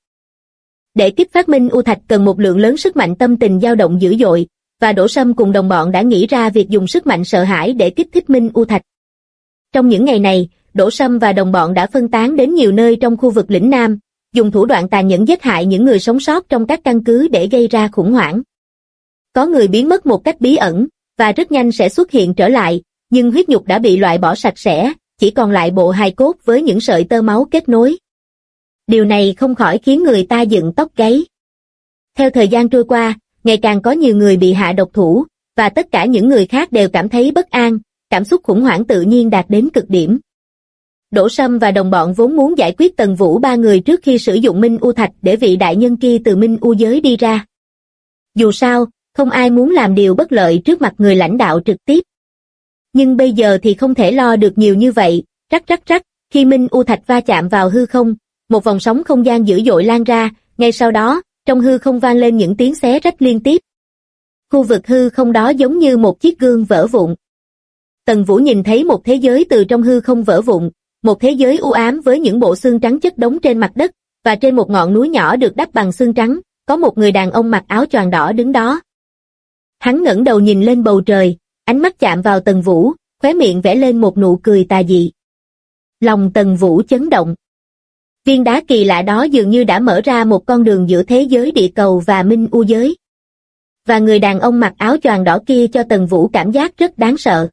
Speaker 2: Để kích phát Minh U Thạch cần một lượng lớn sức mạnh tâm tình dao động dữ dội, và Đỗ Sâm cùng đồng bọn đã nghĩ ra việc dùng sức mạnh sợ hãi để kích thích Minh U Thạch. Trong những ngày này, Đỗ Sâm và đồng bọn đã phân tán đến nhiều nơi trong khu vực lĩnh Nam, dùng thủ đoạn tàn nhẫn giết hại những người sống sót trong các căn cứ để gây ra khủng hoảng. Có người biến mất một cách bí ẩn, và rất nhanh sẽ xuất hiện trở lại, nhưng huyết nhục đã bị loại bỏ sạch sẽ, chỉ còn lại bộ hài cốt với những sợi tơ máu kết nối. Điều này không khỏi khiến người ta dựng tóc gáy. Theo thời gian trôi qua, ngày càng có nhiều người bị hạ độc thủ, và tất cả những người khác đều cảm thấy bất an, cảm xúc khủng hoảng tự nhiên đạt đến cực điểm. Đỗ Sâm và đồng bọn vốn muốn giải quyết Tần Vũ ba người trước khi sử dụng Minh U Thạch để vị đại nhân kia từ Minh U giới đi ra. Dù sao, không ai muốn làm điều bất lợi trước mặt người lãnh đạo trực tiếp. Nhưng bây giờ thì không thể lo được nhiều như vậy, rắc rắc rắc, khi Minh U Thạch va chạm vào hư không, một vòng sóng không gian dữ dội lan ra, ngay sau đó, trong hư không vang lên những tiếng xé rách liên tiếp. Khu vực hư không đó giống như một chiếc gương vỡ vụn. Tần Vũ nhìn thấy một thế giới từ trong hư không vỡ vụn, một thế giới u ám với những bộ xương trắng chất đống trên mặt đất, và trên một ngọn núi nhỏ được đắp bằng xương trắng, có một người đàn ông mặc áo choàng đỏ đứng đó. Hắn ngẩng đầu nhìn lên bầu trời, ánh mắt chạm vào Tần Vũ, khóe miệng vẽ lên một nụ cười tà dị. Lòng Tần Vũ chấn động. Viên đá kỳ lạ đó dường như đã mở ra một con đường giữa thế giới địa cầu và Minh U giới. Và người đàn ông mặc áo choàng đỏ kia cho Tần Vũ cảm giác rất đáng sợ.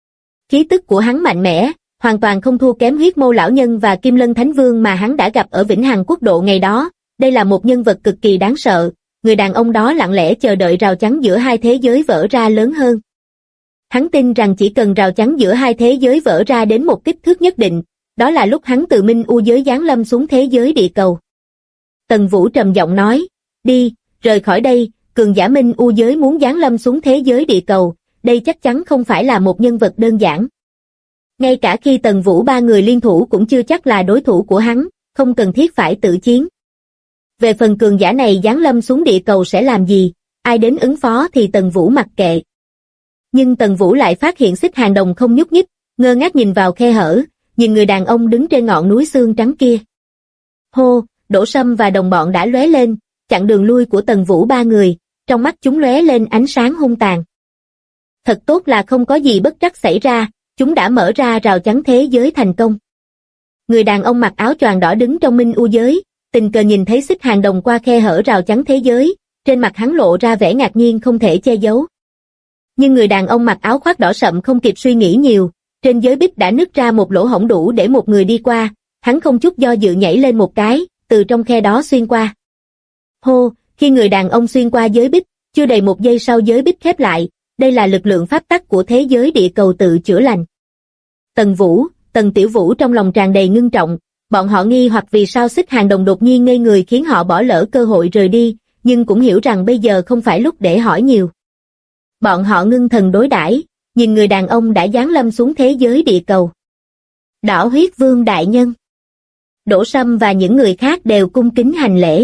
Speaker 2: Khí tức của hắn mạnh mẽ, hoàn toàn không thua kém Huyết Mâu lão nhân và Kim Lân Thánh Vương mà hắn đã gặp ở Vĩnh Hằng Quốc độ ngày đó. Đây là một nhân vật cực kỳ đáng sợ. Người đàn ông đó lặng lẽ chờ đợi rào chắn giữa hai thế giới vỡ ra lớn hơn. Hắn tin rằng chỉ cần rào chắn giữa hai thế giới vỡ ra đến một kích thước nhất định, đó là lúc hắn từ Minh U giới giáng lâm xuống thế giới địa cầu. Tần Vũ trầm giọng nói, đi, rời khỏi đây, cường giả Minh U giới muốn giáng lâm xuống thế giới địa cầu, đây chắc chắn không phải là một nhân vật đơn giản. Ngay cả khi Tần Vũ ba người liên thủ cũng chưa chắc là đối thủ của hắn, không cần thiết phải tự chiến. Về phần cường giả này giáng lâm xuống địa cầu sẽ làm gì, ai đến ứng phó thì Tần Vũ mặc kệ. Nhưng Tần Vũ lại phát hiện Xích Hàng Đồng không nhúc nhích, ngơ ngác nhìn vào khe hở, nhìn người đàn ông đứng trên ngọn núi xương trắng kia. Hô, Đỗ Sâm và đồng bọn đã lóe lên, chặn đường lui của Tần Vũ ba người, trong mắt chúng lóe lên ánh sáng hung tàn. Thật tốt là không có gì bất trắc xảy ra, chúng đã mở ra rào chắn thế giới thành công. Người đàn ông mặc áo choàng đỏ đứng trong Minh U giới, tình cờ nhìn thấy Xích Hàng Đồng qua khe hở rào chắn thế giới, trên mặt hắn lộ ra vẻ ngạc nhiên không thể che giấu. Nhưng người đàn ông mặc áo khoác đỏ sậm không kịp suy nghĩ nhiều, trên giới bích đã nứt ra một lỗ hổng đủ để một người đi qua, hắn không chút do dự nhảy lên một cái, từ trong khe đó xuyên qua. Hô, khi người đàn ông xuyên qua giới bích, chưa đầy một giây sau giới bích khép lại, đây là lực lượng pháp tắc của thế giới địa cầu tự chữa lành. Tần Vũ, Tần Tiểu Vũ trong lòng tràn đầy ngưng trọng, bọn họ nghi hoặc vì sao Xích Hàng Đồng đột nhiên ngây người khiến họ bỏ lỡ cơ hội rời đi, nhưng cũng hiểu rằng bây giờ không phải lúc để hỏi nhiều. Bọn họ ngưng thần đối đãi, nhìn người đàn ông đã giáng lâm xuống thế giới địa cầu. Đỏ Huyết Vương đại nhân. Đỗ Sâm và những người khác đều cung kính hành lễ.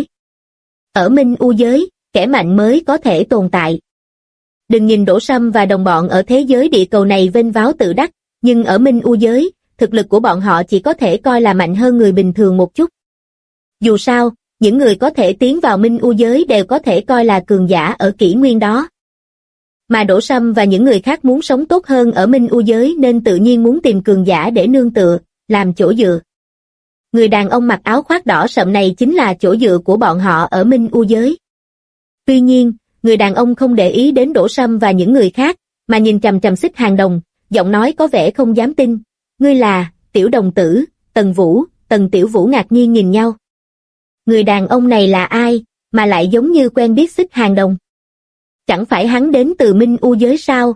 Speaker 2: Ở Minh U giới, kẻ mạnh mới có thể tồn tại. Đừng nhìn Đỗ Sâm và đồng bọn ở thế giới địa cầu này vênh váo tự đắc, nhưng ở Minh U giới, thực lực của bọn họ chỉ có thể coi là mạnh hơn người bình thường một chút. Dù sao, những người có thể tiến vào Minh U giới đều có thể coi là cường giả ở kỷ nguyên đó. Mà Đỗ Sâm và những người khác muốn sống tốt hơn ở Minh U giới nên tự nhiên muốn tìm cường giả để nương tựa, làm chỗ dựa. Người đàn ông mặc áo khoác đỏ sậm này chính là chỗ dựa của bọn họ ở Minh U giới. Tuy nhiên, người đàn ông không để ý đến Đỗ Sâm và những người khác, mà nhìn chằm chằm Xích Hàng Đồng, giọng nói có vẻ không dám tin. Ngươi là, Tiểu đồng tử, Tần Vũ, Tần Tiểu Vũ ngạc nhiên nhìn nhau. Người đàn ông này là ai, mà lại giống như quen biết Xích Hàng Đồng? Chẳng phải hắn đến từ Minh U giới sao,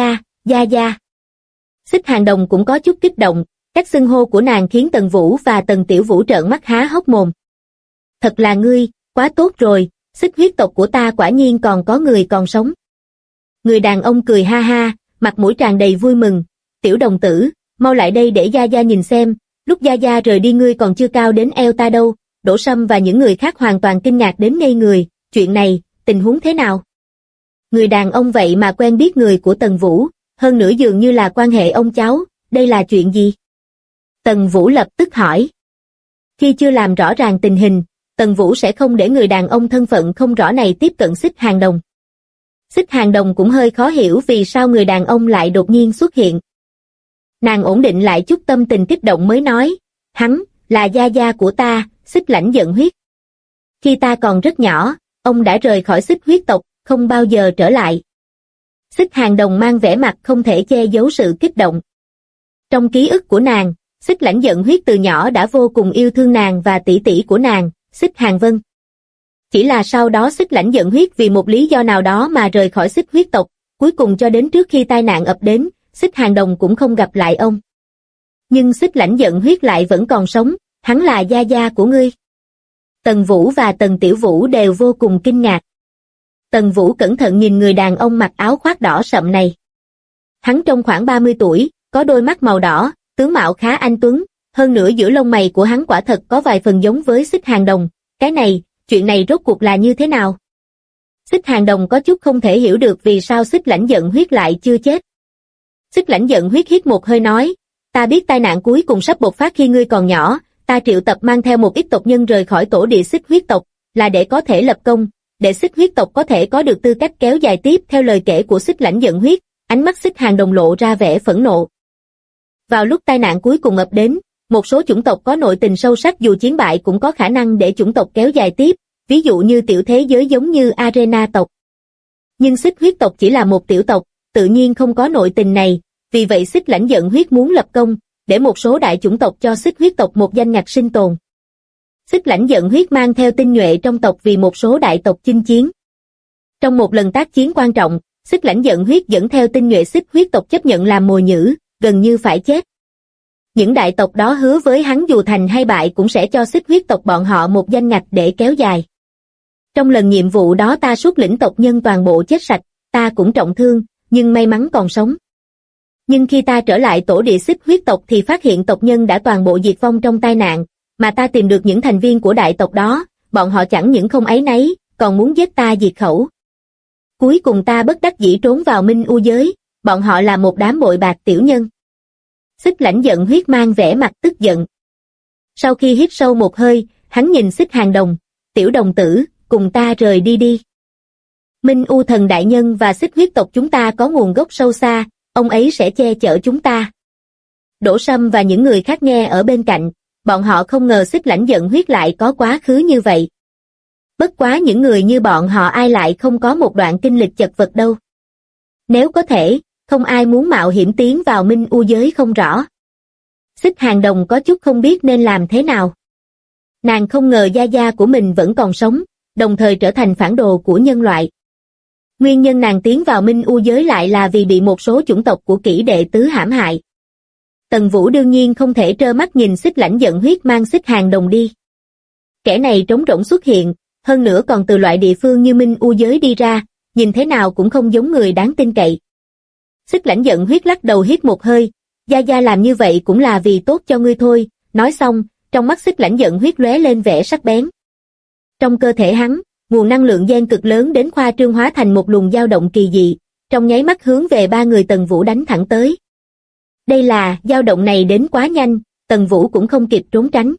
Speaker 2: gia. Xích Hàng Đồng cũng có chút kích động, cách xưng hô của nàng khiến Tần Vũ và Tần Tiểu Vũ trợn mắt há hốc mồm. Thật là ngươi, quá tốt rồi, Xích huyết tộc của ta quả nhiên còn có người còn sống. Người đàn ông cười ha ha, mặt mũi tràn đầy vui mừng. Tiểu đồng tử, mau lại đây để gia nhìn xem, lúc gia rời đi ngươi còn chưa cao đến eo ta đâu. Đỗ Sâm và những người khác hoàn toàn kinh ngạc đến ngây người, chuyện này, tình huống thế nào? Người đàn ông vậy mà quen biết người của Tần Vũ, hơn nữa dường như là quan hệ ông cháu, đây là chuyện gì? Tần Vũ lập tức hỏi. Khi chưa làm rõ ràng tình hình, Tần Vũ sẽ không để người đàn ông thân phận không rõ này tiếp cận Xích Hàng Đồng. Xích Hàng Đồng cũng hơi khó hiểu vì sao người đàn ông lại đột nhiên xuất hiện. Nàng ổn định lại chút tâm tình kích động mới nói, hắn, là gia gia của ta, Xích Lãnh Giận Huyết. Khi ta còn rất nhỏ, ông đã rời khỏi Xích huyết tộc, không bao giờ trở lại. Xích Hàng Đồng mang vẻ mặt không thể che giấu sự kích động. Trong ký ức của nàng, Xích Lãnh Giận Huyết từ nhỏ đã vô cùng yêu thương nàng và tỷ tỷ của nàng, Xích Hàng Vân. Chỉ là sau đó Xích Lãnh Giận Huyết vì một lý do nào đó mà rời khỏi Xích huyết tộc, cuối cùng cho đến trước khi tai nạn ập đến, Xích Hàng Đồng cũng không gặp lại ông. Nhưng Xích Lãnh Giận Huyết lại vẫn còn sống, hắn là gia gia của ngươi. Tần Vũ và Tần Tiểu Vũ đều vô cùng kinh ngạc. Tần Vũ cẩn thận nhìn người đàn ông mặc áo khoác đỏ sậm này. Hắn trông khoảng 30 tuổi, có đôi mắt màu đỏ, tướng mạo khá anh tuấn, hơn nữa giữa lông mày của hắn quả thật có vài phần giống với Xích Hàng Đồng. Cái này, chuyện này rốt cuộc là như thế nào? Xích Hàng Đồng có chút không thể hiểu được vì sao Xích Lãnh Giận Huyết lại chưa chết. Xích Lãnh Giận Huyết hít một hơi nói, ta biết tai nạn cuối cùng sắp bộc phát khi ngươi còn nhỏ, ta triệu tập mang theo một ít tộc nhân rời khỏi tổ địa Xích huyết tộc, là để có thể lập công, để Xích huyết tộc có thể có được tư cách kéo dài tiếp theo lời kể của Xích Lãnh Giận Huyết, ánh mắt Xích Hàng Đồng lộ ra vẻ phẫn nộ. Vào lúc tai nạn cuối cùng ập đến, một số chủng tộc có nội tình sâu sắc dù chiến bại cũng có khả năng để chủng tộc kéo dài tiếp, ví dụ như tiểu thế giới giống như Arena tộc. Nhưng Xích huyết tộc chỉ là một tiểu tộc, tự nhiên không có nội tình này, vì vậy Xích Lãnh Giận Huyết muốn lập công, để một số đại chủng tộc cho Xích huyết tộc một danh ngạch sinh tồn. Xích Lãnh Giận Huyết mang theo tinh nhuệ trong tộc vì một số đại tộc chinh chiến. Trong một lần tác chiến quan trọng, Xích Lãnh Giận Huyết dẫn theo tinh nhuệ Xích huyết tộc chấp nhận làm mồi nhử, gần như phải chết. Những đại tộc đó hứa với hắn dù thành hay bại cũng sẽ cho Xích huyết tộc bọn họ một danh ngạch để kéo dài. Trong lần nhiệm vụ đó ta xuất lĩnh tộc nhân toàn bộ chết sạch, ta cũng trọng thương, nhưng may mắn còn sống. Nhưng khi ta trở lại tổ địa Xích huyết tộc thì phát hiện tộc nhân đã toàn bộ diệt vong trong tai nạn, mà ta tìm được những thành viên của đại tộc đó, bọn họ chẳng những không áy náy, còn muốn giết ta diệt khẩu. Cuối cùng ta bất đắc dĩ trốn vào Minh U giới, bọn họ là một đám bội bạc tiểu nhân. Xích Lãnh Giận Huyết mang vẻ mặt tức giận. Sau khi hít sâu một hơi, hắn nhìn Xích Hàng Đồng, tiểu đồng tử, cùng ta rời đi đi. Minh U thần đại nhân và Xích huyết tộc chúng ta có nguồn gốc sâu xa, ông ấy sẽ che chở chúng ta. Đỗ Sâm và những người khác nghe ở bên cạnh, bọn họ không ngờ Xích Lãnh Giận Huyết lại có quá khứ như vậy. Bất quá những người như bọn họ ai lại không có một đoạn kinh lịch chật vật đâu. Nếu có thể, không ai muốn mạo hiểm tiến vào Minh U giới không rõ. Xích Hàng Đồng có chút không biết nên làm thế nào. Nàng không ngờ gia gia của mình vẫn còn sống, đồng thời trở thành phản đồ của nhân loại. Nguyên nhân nàng tiến vào Minh U giới lại là vì bị một số chủng tộc của kỷ đệ tứ hãm hại. Tần Vũ đương nhiên không thể trơ mắt nhìn Xích Lãnh Giận Huyết mang Xích Hàng Đồng đi. Kẻ này trống rỗng xuất hiện, hơn nữa còn từ loại địa phương như Minh U giới đi ra, nhìn thế nào cũng không giống người đáng tin cậy. Xích Lãnh Giận Huyết lắc đầu hít một hơi, gia gia làm như vậy cũng là vì tốt cho ngươi thôi, nói xong, trong mắt Xích Lãnh Giận Huyết lóe lên vẻ sắc bén. Trong cơ thể hắn, nguồn năng lượng gen cực lớn đến khoa trương hóa thành một luồng dao động kỳ dị, trong nháy mắt hướng về ba người Tần Vũ đánh thẳng tới. Đây là, dao động này đến quá nhanh, Tần Vũ cũng không kịp trốn tránh.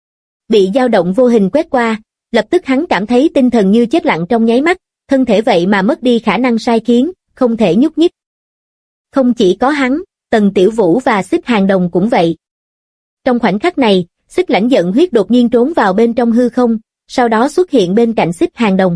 Speaker 2: Bị dao động vô hình quét qua, lập tức hắn cảm thấy tinh thần như chết lặng trong nháy mắt, thân thể vậy mà mất đi khả năng sai khiến, không thể nhúc nhích. Không chỉ có hắn, Tần Tiểu Vũ và Xích Hàng Đồng cũng vậy. Trong khoảnh khắc này, Xích Lãnh Giận Huyết đột nhiên trốn vào bên trong hư không, sau đó xuất hiện bên cạnh Xích Hàng Đồng.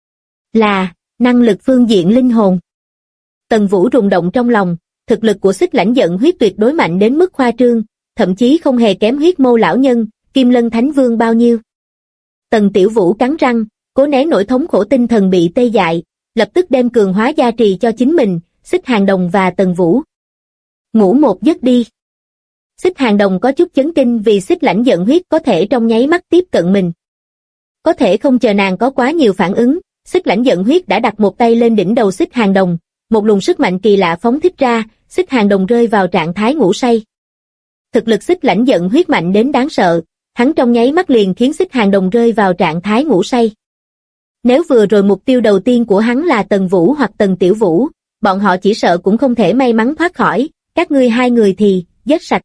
Speaker 2: Là, năng lực phương diện linh hồn. Tần Vũ rung động trong lòng, thực lực của Xích Lãnh Giận Huyết tuyệt đối mạnh đến mức khoa trương, thậm chí không hề kém Huyết Mâu lão nhân, Kim Lân Thánh Vương bao nhiêu. Tần Tiểu Vũ cắn răng, cố nén nỗi thống khổ tinh thần bị tê dại, lập tức đem cường hóa gia trì cho chính mình, Xích Hàng Đồng và Tần Vũ. Ngủ một giấc đi. Xích Hàng Đồng có chút chấn kinh vì Xích Lãnh Giận Huyết có thể trong nháy mắt tiếp cận mình. Có thể không chờ nàng có quá nhiều phản ứng, Xích Lãnh Giận Huyết đã đặt một tay lên đỉnh đầu Xích Hàng Đồng, một luồng sức mạnh kỳ lạ phóng thích ra, Xích Hàng Đồng rơi vào trạng thái ngủ say. Thực lực Xích Lãnh Giận Huyết mạnh đến đáng sợ, hắn trong nháy mắt liền khiến Xích Hàng Đồng rơi vào trạng thái ngủ say. Nếu vừa rồi mục tiêu đầu tiên của hắn là Tần Vũ hoặc Tần Tiểu Vũ, bọn họ chỉ sợ cũng không thể may mắn thoát khỏi, các ngươi hai người thì, giết sạch.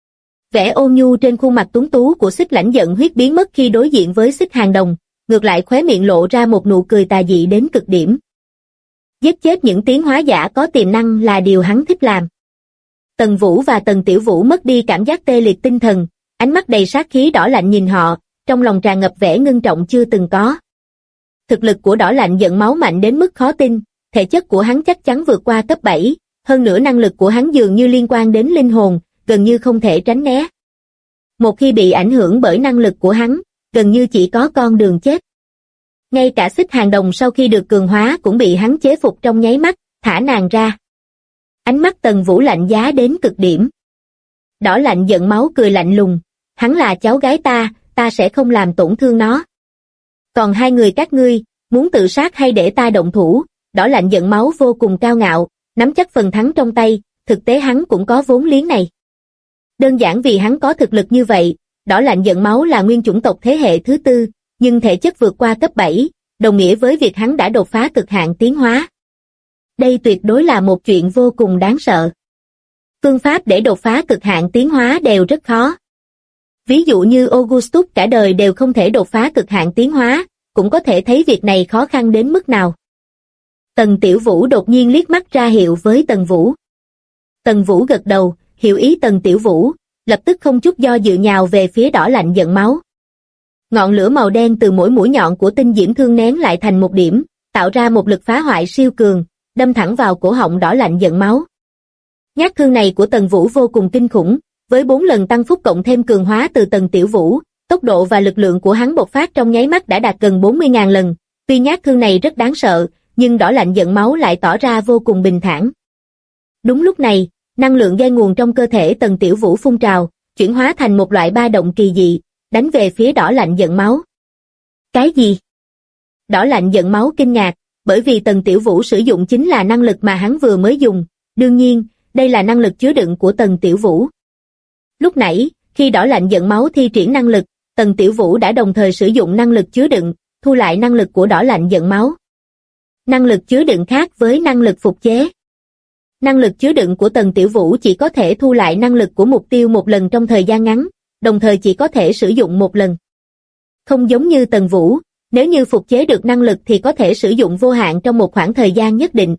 Speaker 2: Vẻ ôn nhu trên khuôn mặt tuấn tú của Xích Lãnh giận huyết biến mất khi đối diện với Xích Hàng Đồng, ngược lại khóe miệng lộ ra một nụ cười tà dị đến cực điểm. Giết chết những tiến hóa giả có tiềm năng là điều hắn thích làm. Tần Vũ và Tần Tiểu Vũ mất đi cảm giác tê liệt tinh thần, ánh mắt đầy sát khí đỏ lạnh nhìn họ, trong lòng tràn ngập vẻ ngưng trọng chưa từng có. Thực lực của đỏ lạnh giận máu mạnh đến mức khó tin, thể chất của hắn chắc chắn vượt qua cấp 7, hơn nữa năng lực của hắn dường như liên quan đến linh hồn, gần như không thể tránh né. Một khi bị ảnh hưởng bởi năng lực của hắn, gần như chỉ có con đường chết. Ngay cả Xích Hàng Đồng sau khi được cường hóa cũng bị hắn chế phục trong nháy mắt, thả nàng ra. Ánh mắt Tần Vũ lạnh giá đến cực điểm. Đỏ lạnh giận máu cười lạnh lùng, hắn là cháu gái ta sẽ không làm tổn thương nó. Còn hai người các ngươi, muốn tự sát hay để ta động thủ? Đỏ lạnh giận máu vô cùng cao ngạo, nắm chắc phần thắng trong tay, thực tế hắn cũng có vốn liếng này. Đơn giản vì hắn có thực lực như vậy, đỏ lạnh giận máu là nguyên chủng tộc thế hệ thứ 4, nhưng thể chất vượt qua cấp 7, đồng nghĩa với việc hắn đã đột phá cực hạn tiến hóa. Đây tuyệt đối là một chuyện vô cùng đáng sợ. Phương pháp để đột phá cực hạn tiến hóa đều rất khó. Ví dụ như Augustus cả đời đều không thể đột phá cực hạn tiến hóa, cũng có thể thấy việc này khó khăn đến mức nào. Tần Tiểu Vũ đột nhiên liếc mắt ra hiệu với Tần Vũ. Tần Vũ gật đầu, hiểu ý Tần Tiểu Vũ, lập tức không chút do dự nhào về phía đỏ lạnh giận máu. Ngọn lửa màu đen từ mỗi mũi nhọn của tinh diễm thương nén lại thành một điểm, tạo ra một lực phá hoại siêu cường, đâm thẳng vào cổ họng đỏ lạnh giận máu. Nhát thương này của Tần Vũ vô cùng kinh khủng, với 4 lần tăng phúc cộng thêm cường hóa từ Tần Tiểu Vũ, tốc độ và lực lượng của hắn bộc phát trong nháy mắt đã đạt gần 40.000 lần. Tuy nhát thương này rất đáng sợ, nhưng đỏ lạnh giận máu lại tỏ ra vô cùng bình thản. Đúng lúc này, năng lượng gây nguồn trong cơ thể Tần Tiểu Vũ phun trào, chuyển hóa thành một loại ba động kỳ dị, đánh về phía đỏ lạnh giận máu. Cái gì? Đỏ lạnh giận máu kinh ngạc, bởi vì Tần Tiểu Vũ sử dụng chính là năng lực mà hắn vừa mới dùng, đương nhiên, đây là năng lực chứa đựng của Tần Tiểu Vũ. Lúc nãy, khi đỏ lạnh giận máu thi triển năng lực, Tần Tiểu Vũ đã đồng thời sử dụng năng lực chứa đựng, thu lại năng lực của đỏ lạnh giận máu. Năng lực chứa đựng khác với năng lực phục chế. Năng lực chứa đựng của Tần Tiểu Vũ chỉ có thể thu lại năng lực của mục tiêu một lần trong thời gian ngắn, đồng thời chỉ có thể sử dụng một lần. Không giống như Tần Vũ, nếu như phục chế được năng lực thì có thể sử dụng vô hạn trong một khoảng thời gian nhất định.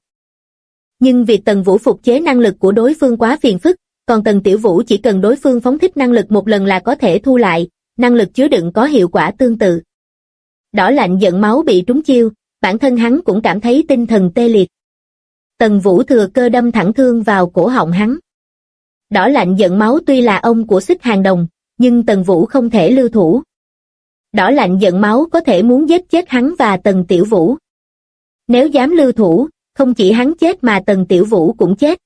Speaker 2: Nhưng việc Tần Vũ phục chế năng lực của đối phương quá phiền phức, còn Tần Tiểu Vũ chỉ cần đối phương phóng thích năng lực một lần là có thể thu lại, năng lực chứa đựng có hiệu quả tương tự. Đỏ lạnh giận máu bị trúng chiêu, bản thân hắn cũng cảm thấy tinh thần tê liệt. Tần Vũ thừa cơ đâm thẳng thương vào cổ họng hắn. Đỏ lạnh giận máu tuy là ông của Xích Hàng Đồng, nhưng Tần Vũ không thể lưu thủ. Đỏ lạnh giận máu có thể muốn giết chết hắn và Tần Tiểu Vũ. Nếu dám lưu thủ, không chỉ hắn chết mà Tần Tiểu Vũ cũng chết.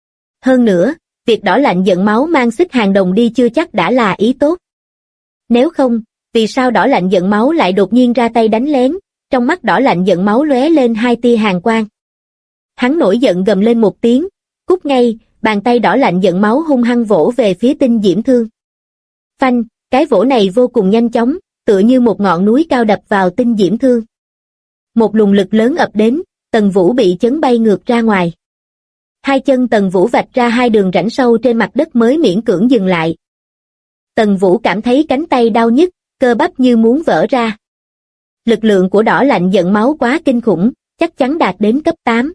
Speaker 2: Hơn nữa, việc đỏ lạnh giận máu mang Xích Hàng Đồng đi chưa chắc đã là ý tốt. Nếu không, vì sao đỏ lạnh giận máu lại đột nhiên ra tay đánh lén, trong mắt đỏ lạnh giận máu lóe lên hai tia hàn quang. Hắn nổi giận gầm lên một tiếng, cút ngay, bàn tay đỏ lạnh giận máu hung hăng vỗ về phía tinh diễm thương. Phanh, cái vỗ này vô cùng nhanh chóng, tựa như một ngọn núi cao đập vào tinh diễm thương. Một luồng lực lớn ập đến, Tần Vũ bị chấn bay ngược ra ngoài. Hai chân Tần Vũ vạch ra hai đường rãnh sâu trên mặt đất mới miễn cưỡng dừng lại. Tần Vũ cảm thấy cánh tay đau nhức, cơ bắp như muốn vỡ ra. Lực lượng của đỏ lạnh giận máu quá kinh khủng, chắc chắn đạt đến cấp 8.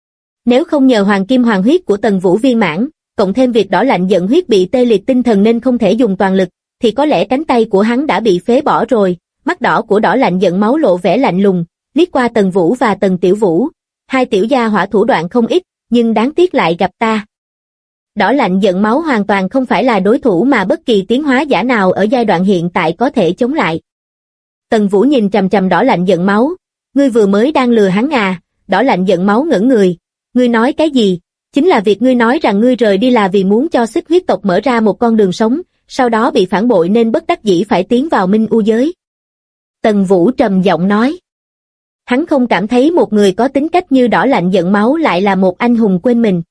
Speaker 2: Nếu không nhờ hoàng kim hoàng huyết của Tần Vũ viên mãn, cộng thêm việc đỏ lạnh giận huyết bị tê liệt tinh thần nên không thể dùng toàn lực, thì có lẽ cánh tay của hắn đã bị phế bỏ rồi. Mắt đỏ của đỏ lạnh giận máu lộ vẻ lạnh lùng, liếc qua Tần Vũ và Tần Tiểu Vũ. Hai tiểu gia hỏa thủ đoạn không ít, nhưng đáng tiếc lại gặp ta. Đỏ lạnh giận máu hoàn toàn không phải là đối thủ mà bất kỳ tiến hóa giả nào ở giai đoạn hiện tại có thể chống lại. Tần Vũ nhìn chằm chằm đỏ lạnh giận máu. Ngươi vừa mới đang lừa hắn à? Đỏ lạnh giận máu ngẩn người. Ngươi nói cái gì? Chính là việc ngươi nói rằng ngươi rời đi là vì muốn cho Xích huyết tộc mở ra một con đường sống, sau đó bị phản bội nên bất đắc dĩ phải tiến vào Minh U giới. Tần Vũ trầm giọng nói. Hắn không cảm thấy một người có tính cách như đỏ lạnh giận máu lại là một anh hùng quên mình.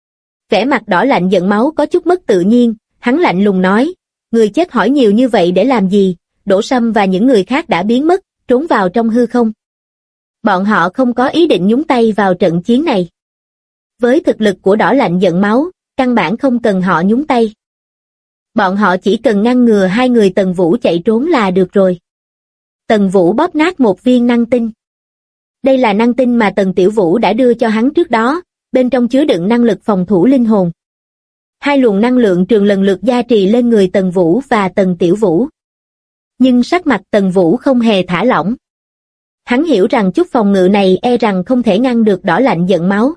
Speaker 2: Vẻ mặt đỏ lạnh giận máu có chút mất tự nhiên, hắn lạnh lùng nói, người chết hỏi nhiều như vậy để làm gì? Đỗ Sâm và những người khác đã biến mất, trốn vào trong hư không. Bọn họ không có ý định nhúng tay vào trận chiến này. Với thực lực của Đỏ Lạnh Giận Máu, căn bản không cần họ nhúng tay. Bọn họ chỉ cần ngăn ngừa hai người Tần Vũ chạy trốn là được rồi. Tần Vũ bóp nát một viên năng tinh. Đây là năng tinh mà Tần Tiểu Vũ đã đưa cho hắn trước đó, bên trong chứa đựng năng lực phòng thủ linh hồn. Hai luồng năng lượng trường lần lượt gia trì lên người Tần Vũ và Tần Tiểu Vũ. Nhưng sắc mặt Tần Vũ không hề thả lỏng. Hắn hiểu rằng chút phòng ngự này e rằng không thể ngăn được Đỏ Lạnh Giận Máu.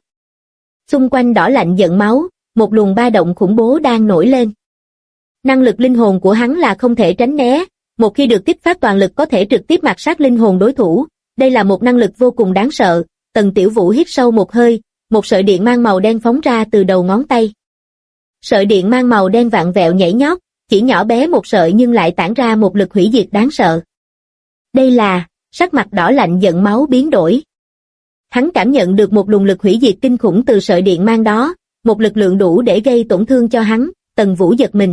Speaker 2: Xung quanh Đỏ Lạnh Giận Máu, một luồng ba động khủng bố đang nổi lên. Năng lực linh hồn của hắn là không thể tránh né, một khi được kích phát toàn lực có thể trực tiếp mạt sát linh hồn đối thủ. Đây là một năng lực vô cùng đáng sợ. Tần Tiểu Vũ hít sâu một hơi, một sợi điện mang màu đen phóng ra từ đầu ngón tay. Sợi điện mang màu đen vặn vẹo nhảy nhót, chỉ nhỏ bé một sợi nhưng lại tản ra một lực hủy diệt đáng sợ. Đây là, sắc mặt Đỏ Lạnh Giận Máu biến đổi. Hắn cảm nhận được một luồng lực hủy diệt kinh khủng từ sợi điện mang đó, một lực lượng đủ để gây tổn thương cho hắn. Tần Vũ giật mình.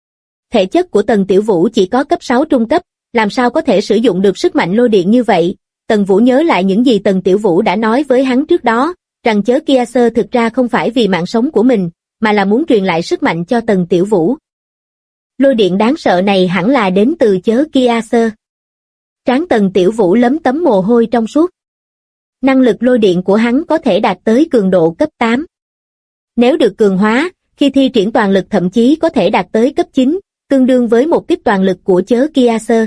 Speaker 2: Thể chất của Tần Tiểu Vũ chỉ có cấp 6 trung cấp, làm sao có thể sử dụng được sức mạnh lôi điện như vậy? Tần Vũ nhớ lại những gì Tần Tiểu Vũ đã nói với hắn trước đó, rằng chớ Kia Sơ thực ra không phải vì mạng sống của mình, mà là muốn truyền lại sức mạnh cho Tần Tiểu Vũ. Lôi điện đáng sợ này hẳn là đến từ chớ Kia Sơ. Trán Tần Tiểu Vũ lấm tấm mồ hôi trong suốt. Năng lực lôi điện của hắn có thể đạt tới cường độ cấp 8. Nếu được cường hóa, khi thi triển toàn lực thậm chí có thể đạt tới cấp 9, tương đương với một kích toàn lực của chớ Kia Sơ.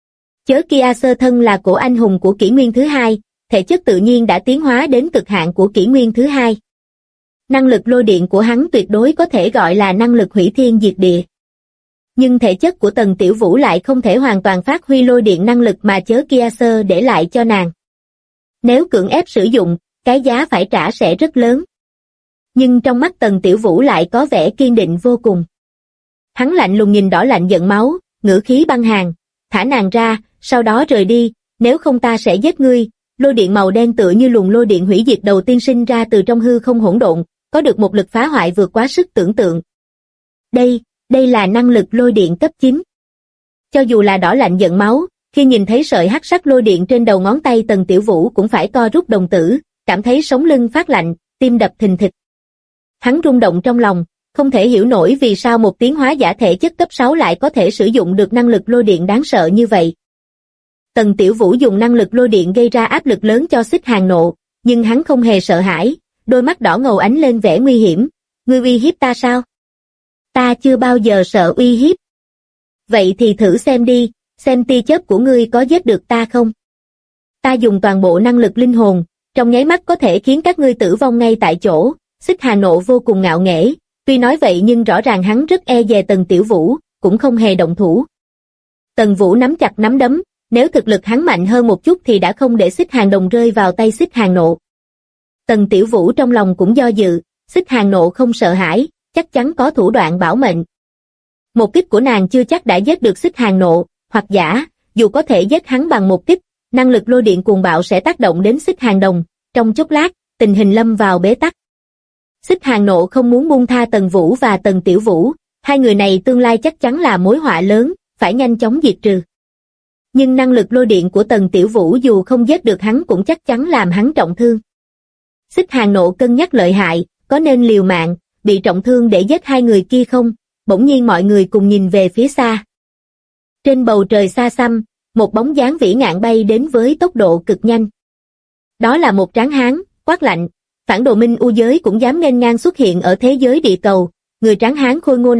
Speaker 2: Chớ Kia Sơ thân là cổ anh hùng của kỷ nguyên thứ hai, thể chất tự nhiên đã tiến hóa đến cực hạn của kỷ nguyên thứ hai. Năng lực lôi điện của hắn tuyệt đối có thể gọi là năng lực hủy thiên diệt địa. Nhưng thể chất của Tần Tiểu Vũ lại không thể hoàn toàn phát huy lôi điện năng lực mà chớ Kia Sơ để lại cho nàng. Nếu cưỡng ép sử dụng, cái giá phải trả sẽ rất lớn. Nhưng trong mắt Tần Tiểu Vũ lại có vẻ kiên định vô cùng. Hắn lạnh lùng nhìn Đỏ Lạnh Giận Máu, ngữ khí băng hàn, thả nàng ra, sau đó rời đi, nếu không ta sẽ giết ngươi. Lôi điện màu đen tựa như luồng lôi điện hủy diệt đầu tiên sinh ra từ trong hư không hỗn độn, có được một lực phá hoại vượt quá sức tưởng tượng. Đây là năng lực lôi điện cấp 9. Cho dù là Đỏ Lạnh Giận Máu, khi nhìn thấy sợi hắc sắc lôi điện trên đầu ngón tay Tần Tiểu Vũ cũng phải co rút đồng tử, cảm thấy sống lưng phát lạnh, tim đập thình thịch. Hắn rung động trong lòng, không thể hiểu nổi vì sao một tiến hóa giả thể chất cấp 6 lại có thể sử dụng được năng lực lôi điện đáng sợ như vậy. Tần Tiểu Vũ dùng năng lực lôi điện gây ra áp lực lớn cho Xích Hàng Nộ, nhưng hắn không hề sợ hãi, đôi mắt đỏ ngầu ánh lên vẻ nguy hiểm. Ngươi uy hiếp ta sao? Ta chưa bao giờ sợ uy hiếp. Vậy thì thử xem đi, xem tia chớp của ngươi có giết được ta không? Ta dùng toàn bộ năng lực linh hồn, trong nháy mắt có thể khiến các ngươi tử vong ngay tại chỗ. Xích Hà Nộ vô cùng ngạo nghễ, tuy nói vậy nhưng rõ ràng hắn rất e dè Tần Tiểu Vũ, cũng không hề động thủ. Tần Vũ nắm chặt nắm đấm, nếu thực lực hắn mạnh hơn một chút thì đã không để Xích Hàng Đồng rơi vào tay Xích Hàng Nộ. Tần Tiểu Vũ trong lòng cũng do dự, Xích Hàng Nộ không sợ hãi, chắc chắn có thủ đoạn bảo mệnh. Một kích của nàng chưa chắc đã giết được Xích Hàng Nộ, hoặc giả, dù có thể giết hắn bằng một kích, năng lực lôi điện cuồng bạo sẽ tác động đến Xích Hàng Đồng, trong chốc lát, tình hình lâm vào bế tắc. Xích Hàng Nộ không muốn buông tha Tần Vũ và Tần Tiểu Vũ, hai người này tương lai chắc chắn là mối họa lớn, phải nhanh chóng diệt trừ. Nhưng năng lực lôi điện của Tần Tiểu Vũ dù không giết được hắn cũng chắc chắn làm hắn trọng thương. Xích Hàng Nộ cân nhắc lợi hại, có nên liều mạng, bị trọng thương để giết hai người kia không? Bỗng nhiên mọi người cùng nhìn về phía xa. Trên bầu trời xa xăm, một bóng dáng vĩ ngạn bay đến với tốc độ cực nhanh. Đó là một tráng hán, quát lạnh, phản đồ Minh U giới cũng dám nghênh ngang xuất hiện ở thế giới địa cầu, người tráng hán khôi ngô.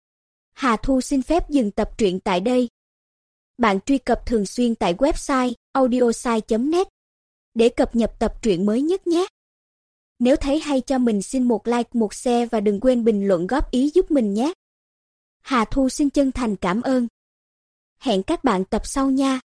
Speaker 3: Hà Thu xin phép dừng tập truyện tại đây. Bạn truy cập thường xuyên tại website audiosai.net để cập nhật tập truyện mới nhất nhé. Nếu thấy hay cho mình xin một like, một share và đừng quên bình luận góp ý giúp mình nhé. Hà Thu xin chân thành cảm ơn. Hẹn các bạn tập sau nha.